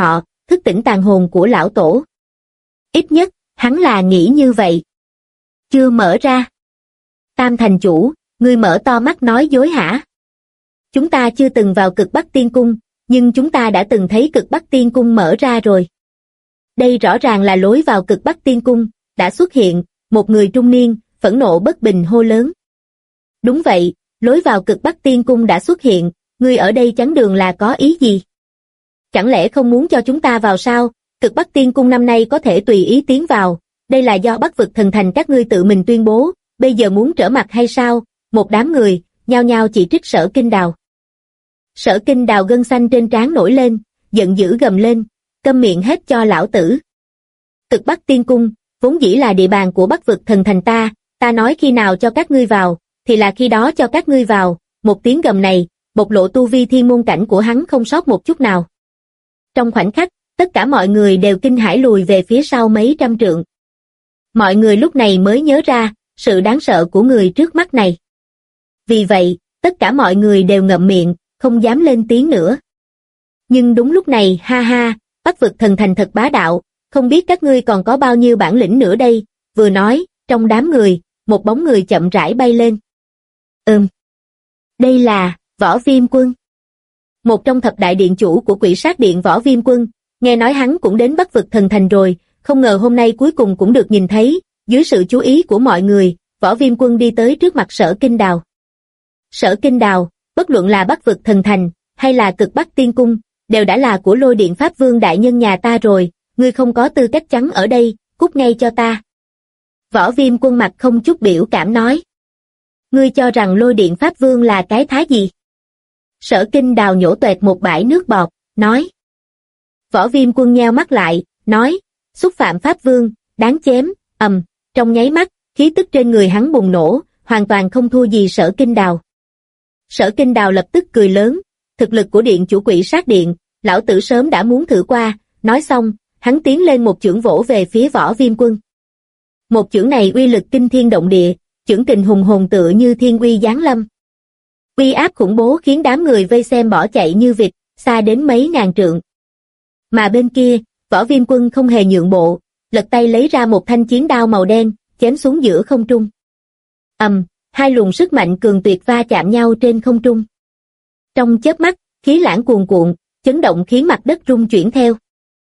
thức tỉnh tàn hồn của lão tổ. Ít nhất, hắn là nghĩ như vậy. Chưa mở ra. Tam thành chủ, ngươi mở to mắt nói dối hả? Chúng ta chưa từng vào Cực Bắc Tiên Cung, nhưng chúng ta đã từng thấy Cực Bắc Tiên Cung mở ra rồi. Đây rõ ràng là lối vào Cực Bắc Tiên Cung, đã xuất hiện, một người trung niên, phẫn nộ bất bình hô lớn. Đúng vậy, lối vào Cực Bắc Tiên Cung đã xuất hiện, ngươi ở đây chắn đường là có ý gì? Chẳng lẽ không muốn cho chúng ta vào sao? Cực Bắc Tiên Cung năm nay có thể tùy ý tiến vào, đây là do Bắc vực thần thành các ngươi tự mình tuyên bố, bây giờ muốn trở mặt hay sao? Một đám người, nhao nhao chỉ trích Sở Kinh Đào. Sở Kinh Đào gân xanh trên trán nổi lên, giận dữ gầm lên, câm miệng hết cho lão tử. Cực Bắc Tiên Cung, vốn dĩ là địa bàn của Bắc vực thần thành ta nói khi nào cho các ngươi vào, thì là khi đó cho các ngươi vào, một tiếng gầm này, bộc lộ tu vi thiên môn cảnh của hắn không sót một chút nào. Trong khoảnh khắc, tất cả mọi người đều kinh hãi lùi về phía sau mấy trăm trượng. Mọi người lúc này mới nhớ ra, sự đáng sợ của người trước mắt này. Vì vậy, tất cả mọi người đều ngậm miệng, không dám lên tiếng nữa. Nhưng đúng lúc này, ha ha, Bắc vực thần thành thật bá đạo, không biết các ngươi còn có bao nhiêu bản lĩnh nữa đây, vừa nói, trong đám người, một bóng người chậm rãi bay lên. Đây là, Võ Viêm Quân. Một trong thập đại điện chủ của Quỷ Sát Điện Võ Viêm Quân, nghe nói hắn cũng đến Bắc vực thần thành rồi, không ngờ hôm nay cuối cùng cũng được nhìn thấy, dưới sự chú ý của mọi người, Võ Viêm Quân đi tới trước mặt Sở Kinh Đào. Sở Kinh Đào, bất luận là Bắc vực thần thành, hay là Cực Bắc Tiên Cung, đều đã là của Lôi Điện Pháp Vương đại nhân nhà ta rồi, ngươi không có tư cách chắn ở đây, cút ngay cho ta. Võ Viêm Quân mặt không chút biểu cảm nói. Ngươi cho rằng Lôi Điện Pháp Vương là cái thá gì? Sở Kinh Đào nhổ toẹt một bãi nước bọt, nói. Võ Viêm Quân nheo mắt lại, nói, xúc phạm Pháp Vương, đáng chém, trong nháy mắt, khí tức trên người hắn bùng nổ, hoàn toàn không thua gì Sở Kinh Đào. Sở Kinh Đào lập tức cười lớn, thực lực của điện chủ Quỷ Sát Điện, lão tử sớm đã muốn thử qua, nói xong, hắn tiến lên một chưởng vỗ về phía Võ Viêm Quân. Một chưởng này uy lực kinh thiên động địa, chưởng kình hùng hồn tựa như thiên uy giáng lâm. Uy áp khủng bố khiến đám người vây xem bỏ chạy như vịt, xa đến mấy ngàn trượng. Mà bên kia, Võ Viêm Quân không hề nhượng bộ, lật tay lấy ra một thanh chiến đao màu đen, chém xuống giữa không trung. Hai luồng sức mạnh cường tuyệt va chạm nhau trên không trung. Trong chớp mắt, khí lãng cuồn cuộn, chấn động khiến mặt đất rung chuyển theo.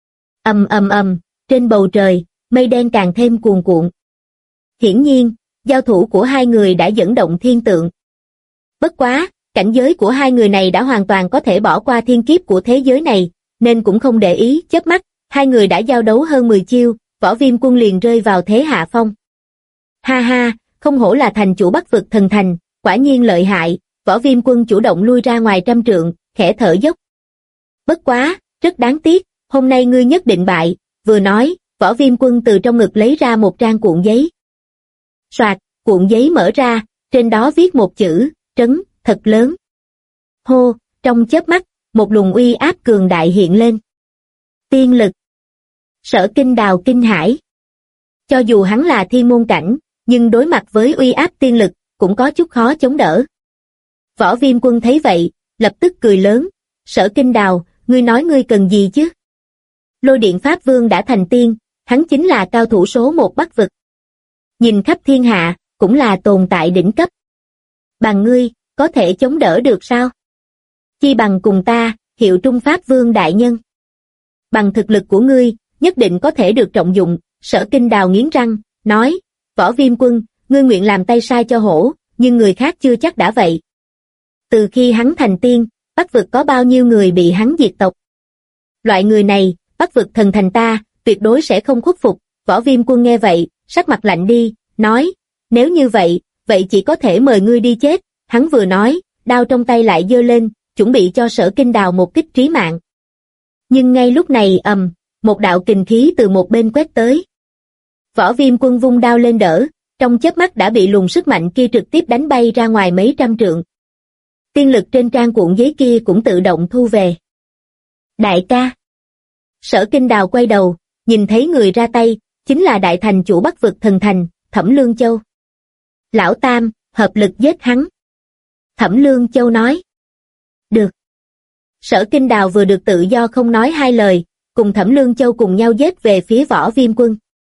Trên bầu trời, mây đen càng thêm cuồn cuộn. Hiển nhiên, giao thủ của hai người đã dẫn động thiên tượng. Bất quá, cảnh giới của hai người này đã hoàn toàn có thể bỏ qua thiên kiếp của thế giới này, nên cũng không để ý, chớp mắt, hai người đã giao đấu hơn 10 chiêu, Võ Viêm Quân liền rơi vào thế hạ phong. Ha ha, không hổ là thành chủ Bắc vực thần thành, quả nhiên lợi hại, Võ Viêm Quân chủ động lui ra ngoài trăm trượng, khẽ thở dốc. Bất quá, rất đáng tiếc, hôm nay ngươi nhất định bại, vừa nói, Võ Viêm Quân từ trong ngực lấy ra một trang cuộn giấy. Soạt, cuộn giấy mở ra, trên đó viết một chữ, trấn, thật lớn. Hô, trong chớp mắt, một luồng uy áp cường đại hiện lên. Tiên lực. Sở Kinh Đào kinh hãi. Cho dù hắn là thiên môn cảnh, nhưng đối mặt với uy áp tiên lực, cũng có chút khó chống đỡ. Võ Viêm Quân thấy vậy, lập tức cười lớn, Sở Kinh Đào, ngươi nói ngươi cần gì chứ? Lôi Điện Pháp Vương đã thành tiên, hắn chính là cao thủ số một Bắc vực. Nhìn khắp thiên hạ, cũng là tồn tại đỉnh cấp. Bằng ngươi, có thể chống đỡ được sao? Chi bằng cùng ta, hiệu trung Pháp Vương đại nhân. Bằng thực lực của ngươi, nhất định có thể được trọng dụng, Sở Kinh Đào nghiến răng, nói, Võ Viêm Quân, ngươi nguyện làm tay sai cho hổ, nhưng người khác chưa chắc đã vậy. Từ khi hắn thành tiên, Bắc vực có bao nhiêu người bị hắn diệt tộc. Loại người này, Bắc vực thần thành ta, tuyệt đối sẽ không khuất phục. Võ Viêm Quân nghe vậy, sắc mặt lạnh đi, nói, nếu như vậy, vậy chỉ có thể mời ngươi đi chết. Hắn vừa nói, đao trong tay lại giơ lên, chuẩn bị cho Sở Kinh Đào một kích trí mạng. Nhưng ngay lúc này một đạo kình khí từ một bên quét tới. Võ Viêm Quân vung đao lên đỡ, trong chớp mắt đã bị luồng sức mạnh kia trực tiếp đánh bay ra ngoài mấy trăm trượng. Tiên lực trên trang cuộn giấy kia cũng tự động thu về. Đại ca. Sở Kinh Đào quay đầu, nhìn thấy người ra tay, chính là đại thành chủ Bắc vực thần thành, Thẩm Lương Châu. Lão Tam, hợp lực giết hắn. Thẩm Lương Châu nói. Được. Sở Kinh Đào vừa được tự do không nói hai lời, cùng Thẩm Lương Châu cùng nhau giết về phía Võ Viêm Quân.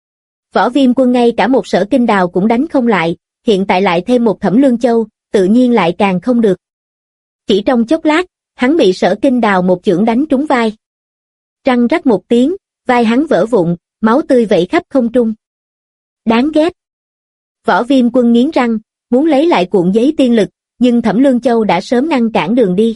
Võ Viêm Quân ngay cả một Sở Kinh Đào cũng đánh không lại, hiện tại lại thêm một Thẩm Lương Châu, tự nhiên lại càng không được. Chỉ trong chốc lát, hắn bị Sở Kinh Đào một chưởng đánh trúng vai. Răng rắc một tiếng, vai hắn vỡ vụn, máu tươi vẩy khắp không trung. Đáng ghét. Võ Viêm Quân nghiến răng, muốn lấy lại cuộn giấy tiên lực, nhưng Thẩm Lương Châu đã sớm ngăn cản đường đi.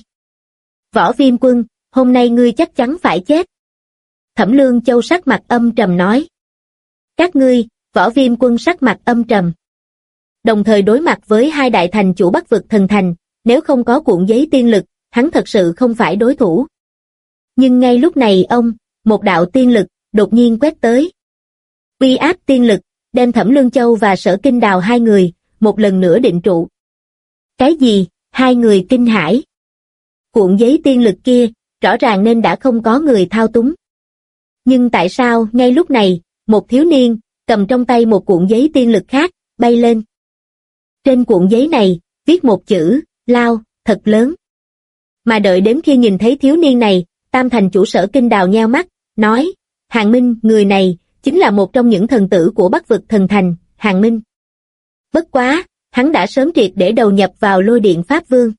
Võ Viêm Quân, hôm nay ngươi chắc chắn phải chết. Thẩm Lương Châu sắc mặt âm trầm nói. Các ngươi, Võ Viêm Quân sắc mặt âm trầm. Đồng thời đối mặt với hai đại thành chủ Bắc vực thần thành, nếu không có cuộn giấy tiên lực, hắn thật sự không phải đối thủ. Nhưng ngay lúc này một đạo tiên lực, đột nhiên quét tới. Uy áp tiên lực, đem Thẩm Lương Châu và Sở Kinh Đào hai người, một lần nữa định trụ. Cái gì? Hai người kinh hãi. Cuộn giấy tiên lực kia, rõ ràng nên đã không có người thao túng. Nhưng tại sao ngay lúc này, một thiếu niên, cầm trong tay một cuộn giấy tiên lực khác, bay lên. Trên cuộn giấy này, viết một chữ, Lao, thật lớn. Mà đợi đến khi nhìn thấy thiếu niên này, Tam thành chủ Sở Kinh Đào nheo mắt, nói, Hàn Minh, người này, chính là một trong những thần tử của Bắc vực thần thành, Hàn Minh. Bất quá, hắn đã sớm triệt để đầu nhập vào lôi điện Pháp Vương.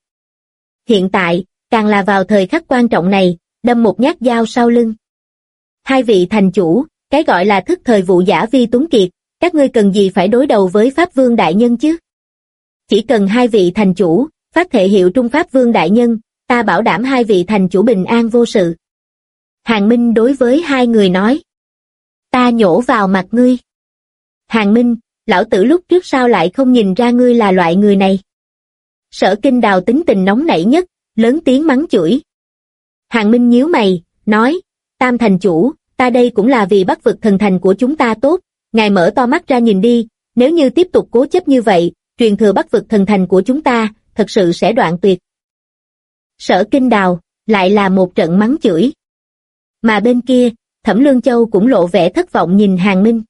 Hiện tại, càng là vào thời khắc quan trọng này, đâm một nhát dao sau lưng. Hai vị thành chủ, cái gọi là thức thời vụ giả vi tuấn kiệt, các ngươi cần gì phải đối đầu với Pháp Vương đại nhân chứ? Chỉ cần hai vị thành chủ, phát thệ hiệu trung Pháp Vương đại nhân, ta bảo đảm hai vị thành chủ bình an vô sự. Hàn Minh đối với hai người nói. Ta nhổ vào mặt ngươi. Hàn Minh, lão tử lúc trước sao lại không nhìn ra ngươi là loại người này? Sở Kinh Đào tính tình nóng nảy nhất, lớn tiếng mắng chửi. Hàn Minh nhíu mày, nói, Tam thành chủ, ta đây cũng là vì Bắc vực thần thành của chúng ta tốt, ngài mở to mắt ra nhìn đi, nếu như tiếp tục cố chấp như vậy, truyền thừa Bắc vực thần thành của chúng ta, thật sự sẽ đoạn tuyệt. Sở Kinh Đào, lại là một trận mắng chửi. Mà bên kia, Thẩm Lương Châu cũng lộ vẻ thất vọng nhìn Hàn Minh.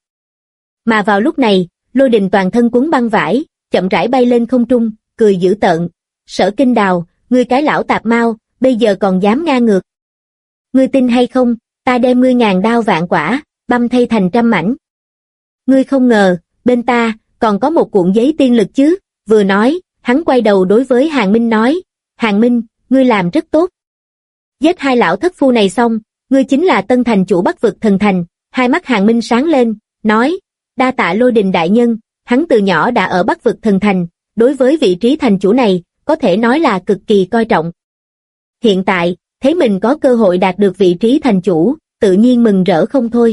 Mà vào lúc này, Lôi Đình toàn thân cuốn băng vải, chậm rãi bay lên không trung, cười dữ tợn. Sở Kinh Đào, ngươi cái lão tạp mau, bây giờ còn dám ngang ngược. Ngươi tin hay không, ta đem ngươi ngàn đao vạn quả, băm thay thành trăm mảnh. Ngươi không ngờ, bên ta, còn có một cuộn giấy tiên lực chứ, vừa nói, hắn quay đầu đối với Hàn Minh nói, Hàn Minh, ngươi làm rất tốt. Giết hai lão thất phu này xong, ngươi chính là tân thành chủ Bắc vực thần thành. Hai mắt Hàn Minh sáng lên, nói, đa tạ Lôi Đình đại nhân, hắn từ nhỏ đã ở Bắc vực thần thành, đối với vị trí thành chủ này, có thể nói là cực kỳ coi trọng. Hiện tại, thấy mình có cơ hội đạt được vị trí thành chủ, tự nhiên mừng rỡ không thôi.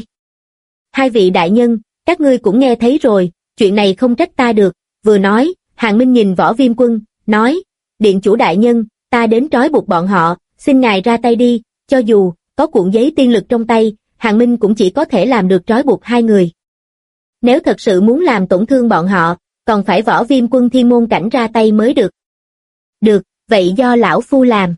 Hai vị đại nhân, các ngươi cũng nghe thấy rồi, chuyện này không trách ta được. Vừa nói, Hàn Minh nhìn Võ Viêm Quân, nói, điện chủ đại nhân, ta đến trói buộc bọn họ, xin ngài ra tay đi. Cho dù có cuộn giấy tiên lực trong tay, Hàn Minh cũng chỉ có thể làm được trói buộc hai người. Nếu thật sự muốn làm tổn thương bọn họ, còn phải Võ Viêm Quân thiên môn cảnh ra tay mới được. Được, vậy do lão phu làm.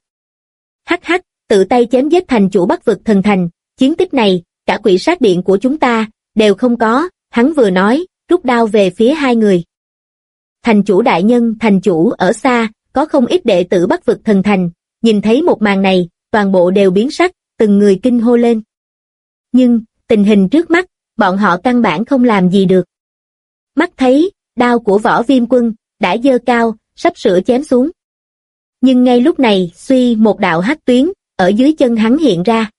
Hắc hắc, tự tay chém giết thành chủ Bắc vực thần thành, chiến tích này, cả quỷ sát điện của chúng ta, đều không có. Hắn vừa nói, rút đao về phía hai người. Thành chủ đại nhân, thành chủ ở xa, có không ít đệ tử Bắc vực thần thành, nhìn thấy một màn này, toàn bộ đều biến sắc, từng người kinh hô lên. Nhưng, tình hình trước mắt, bọn họ căn bản không làm gì được. Mắt thấy, đao của Võ Viêm Quân, đã giơ cao, sắp sửa chém xuống. Nhưng ngay lúc này, suy một đạo hắc tuyến, ở dưới chân hắn hiện ra.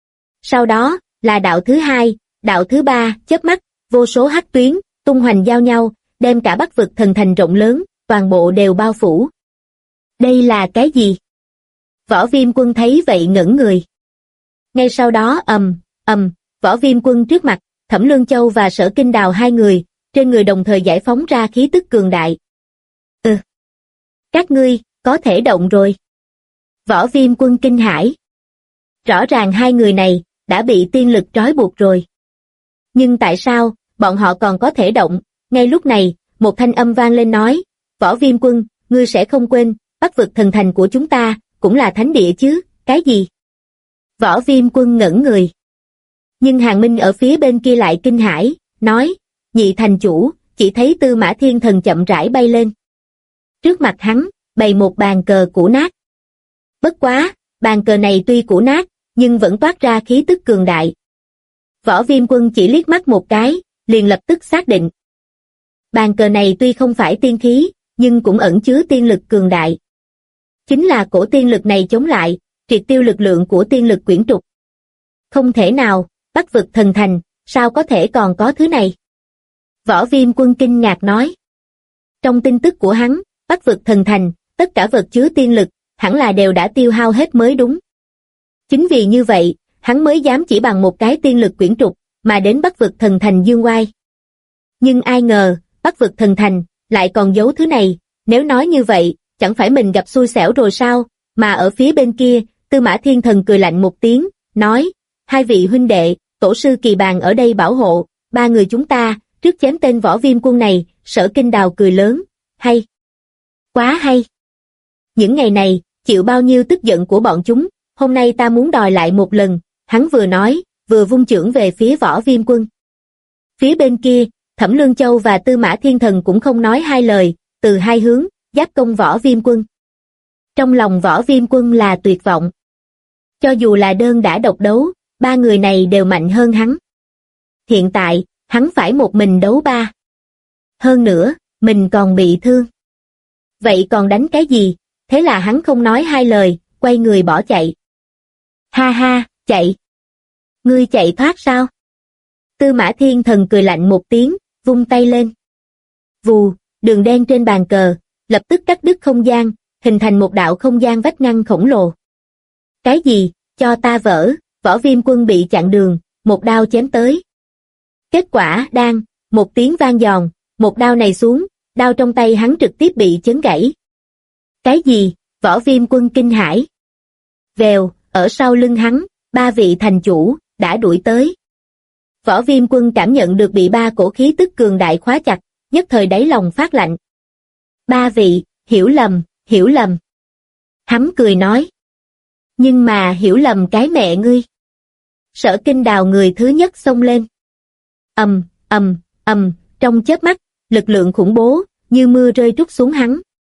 Sau đó, là đạo thứ hai, đạo thứ ba, chớp mắt, vô số hắc tuyến, tung hoành giao nhau, đem cả Bắc vực thần thành rộng lớn, toàn bộ đều bao phủ. Đây là cái gì? Võ Viêm Quân thấy vậy ngẩn người. Ngay sau đó Võ Viêm Quân trước mặt, Thẩm Lương Châu và Sở Kinh Đào hai người, trên người đồng thời giải phóng ra khí tức cường đại. Các ngươi, có thể động rồi. Võ Viêm Quân kinh hãi. Rõ ràng hai người này, đã bị tiên lực trói buộc rồi. Nhưng tại sao, bọn họ còn có thể động? Ngay lúc này, một thanh âm vang lên nói, Võ Viêm Quân, ngươi sẽ không quên, Bắc vực thần thành của chúng ta, cũng là thánh địa chứ, cái gì? Võ Viêm Quân ngẩn người. Nhưng Hàn Minh ở phía bên kia lại kinh hãi, nói, nhị thành chủ, chỉ thấy Tư Mã Thiên Thần chậm rãi bay lên. Trước mặt hắn, bày một bàn cờ cũ nát. Bất quá, bàn cờ này tuy cũ nát, nhưng vẫn toát ra khí tức cường đại. Võ Viêm Quân chỉ liếc mắt một cái, liền lập tức xác định. Bàn cờ này tuy không phải tiên khí, nhưng cũng ẩn chứa tiên lực cường đại. Chính là cổ tiên lực này chống lại, triệt tiêu lực lượng của tiên lực quyển trục. Không thể nào, Bắc vực thần thành, sao có thể còn có thứ này? Võ Viêm Quân kinh ngạc nói. Trong tin tức của hắn, Bắc vực thần thành, tất cả vật chứa tiên lực, hẳn là đều đã tiêu hao hết mới đúng. Chính vì như vậy, hắn mới dám chỉ bằng một cái tiên lực quyển trục, mà đến Bắc vực thần thành dương oai. Nhưng ai ngờ, Bắc vực thần thành, lại còn giấu thứ này, nếu nói như vậy, chẳng phải mình gặp xui xẻo rồi sao, mà ở phía bên kia, Tư Mã Thiên Thần cười lạnh một tiếng, nói, hai vị huynh đệ, tổ sư Kỳ Bàn ở đây bảo hộ, ba người chúng ta, trước chém tên Võ Viêm Quân này, Sở Kinh Đào cười lớn, hay, quá hay. Những ngày này, chịu bao nhiêu tức giận của bọn chúng, hôm nay ta muốn đòi lại một lần, hắn vừa nói, vừa vung chưởng về phía Võ Viêm Quân. Phía bên kia, Thẩm Lương Châu và Tư Mã Thiên Thần cũng không nói hai lời, từ hai hướng, giáp công Võ Viêm Quân. Trong lòng Võ Viêm Quân là tuyệt vọng. Cho dù là đơn đã độc đấu, ba người này đều mạnh hơn hắn. Hiện tại, hắn phải một mình đấu ba. Hơn nữa, mình còn bị thương. Vậy còn đánh cái gì? Thế là hắn không nói hai lời, quay người bỏ chạy. Ha ha, chạy. Ngươi chạy thoát sao? Tư Mã Thiên Thần cười lạnh một tiếng, vung tay lên. Vù, đường đen trên bàn cờ, lập tức cắt đứt không gian, hình thành một đạo không gian vách ngăn khổng lồ. Cái gì? Cho ta vỡ, Võ Viêm Quân bị chặn đường, một đao chém tới. Kết quả, một tiếng vang giòn, một đao này xuống, đao trong tay hắn trực tiếp bị chấn gãy. Cái gì? Võ Viêm Quân kinh hãi. Vèo, ở sau lưng hắn, ba vị thành chủ, đã đuổi tới. Võ Viêm Quân cảm nhận được bị ba cổ khí tức cường đại khóa chặt, nhất thời đáy lòng phát lạnh. Ba vị, hiểu lầm, hiểu lầm. Hắn cười nói. Nhưng mà hiểu lầm cái mẹ ngươi. Sở Kinh Đào người thứ nhất xông lên. Trong chớp mắt, lực lượng khủng bố, như mưa rơi trút xuống hắn.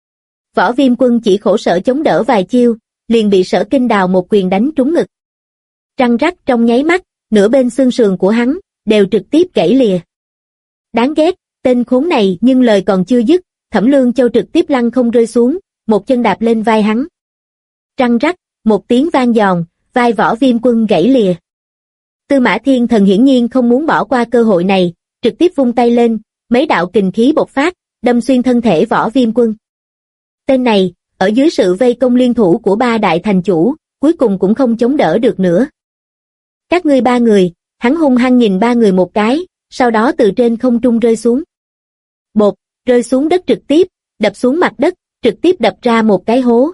Võ Viêm Quân chỉ khổ sở chống đỡ vài chiêu, liền bị Sở Kinh Đào một quyền đánh trúng ngực. Răng rắc trong nháy mắt, nửa bên xương sườn của hắn, đều trực tiếp gãy lìa. Đáng ghét, tên khốn này, nhưng lời còn chưa dứt, Thẩm Lương Châu trực tiếp lăn không rơi xuống, một chân đạp lên vai hắn. Răng rắc, một tiếng vang giòn, vai Võ Viêm Quân gãy lìa. Tư Mã Thiên Thần hiển nhiên không muốn bỏ qua cơ hội này, trực tiếp vung tay lên, mấy đạo kình khí bộc phát, đâm xuyên thân thể Võ Viêm Quân. Tên này, ở dưới sự vây công liên thủ của ba đại thành chủ, cuối cùng cũng không chống đỡ được nữa. Các ngươi ba người, hắn hung hăng nhìn ba người một cái, sau đó từ trên không trung rơi xuống. Bột, rơi xuống đất trực tiếp, đập xuống mặt đất, trực tiếp đập ra một cái hố.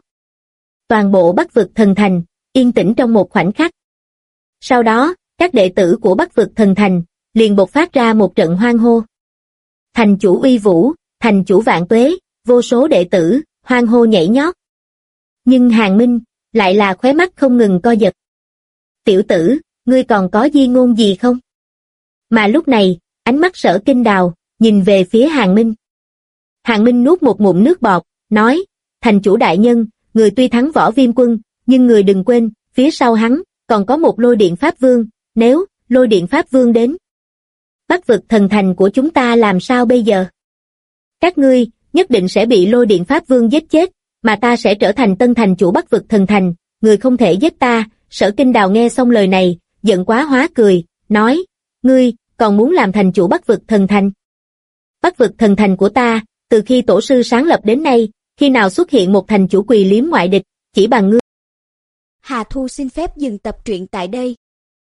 Toàn bộ Bắc vực thần thành, yên tĩnh trong một khoảnh khắc. Sau đó, các đệ tử của Bắc vực thần thành, liền bộc phát ra một trận hoan hô. Thành chủ uy vũ, thành chủ vạn tuế, vô số đệ tử, hoan hô nhảy nhót. Nhưng Hàn Minh, lại là khóe mắt không ngừng co giật. Tiểu tử, ngươi còn có di ngôn gì không? Mà lúc này, ánh mắt Sở Kinh Đào, nhìn về phía Hàn Minh. Hàn Minh nuốt một ngụm nước bọt, nói, thành chủ đại nhân, người tuy thắng Võ Viêm Quân, nhưng người đừng quên, phía sau hắn, còn có một Lôi Điện Pháp Vương, nếu Lôi Điện Pháp Vương đến. Bắc vực thần thành của chúng ta làm sao bây giờ? Các ngươi, nhất định sẽ bị Lôi Điện Pháp Vương giết chết, mà ta sẽ trở thành tân thành chủ Bắc vực thần thành, người không thể giết ta. Sở Kinh Đào nghe xong lời này, giận quá hóa cười, nói, ngươi, còn muốn làm thành chủ Bắc vực thần thành? Bắc vực thần thành của ta, từ khi tổ sư sáng lập đến nay, khi nào xuất hiện một thành chủ quỳ liếm ngoại địch, chỉ bằng ngươi. Hà Thu xin phép dừng tập truyện tại đây.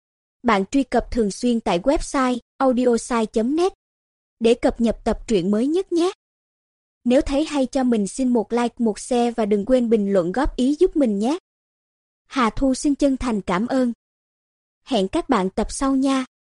Bạn truy cập thường xuyên tại website audiosai.net để cập nhật tập truyện mới nhất nhé. Nếu thấy hay cho mình xin một like, một share và đừng quên bình luận góp ý giúp mình nhé. Hà Thu xin chân thành cảm ơn. Hẹn các bạn tập sau nha.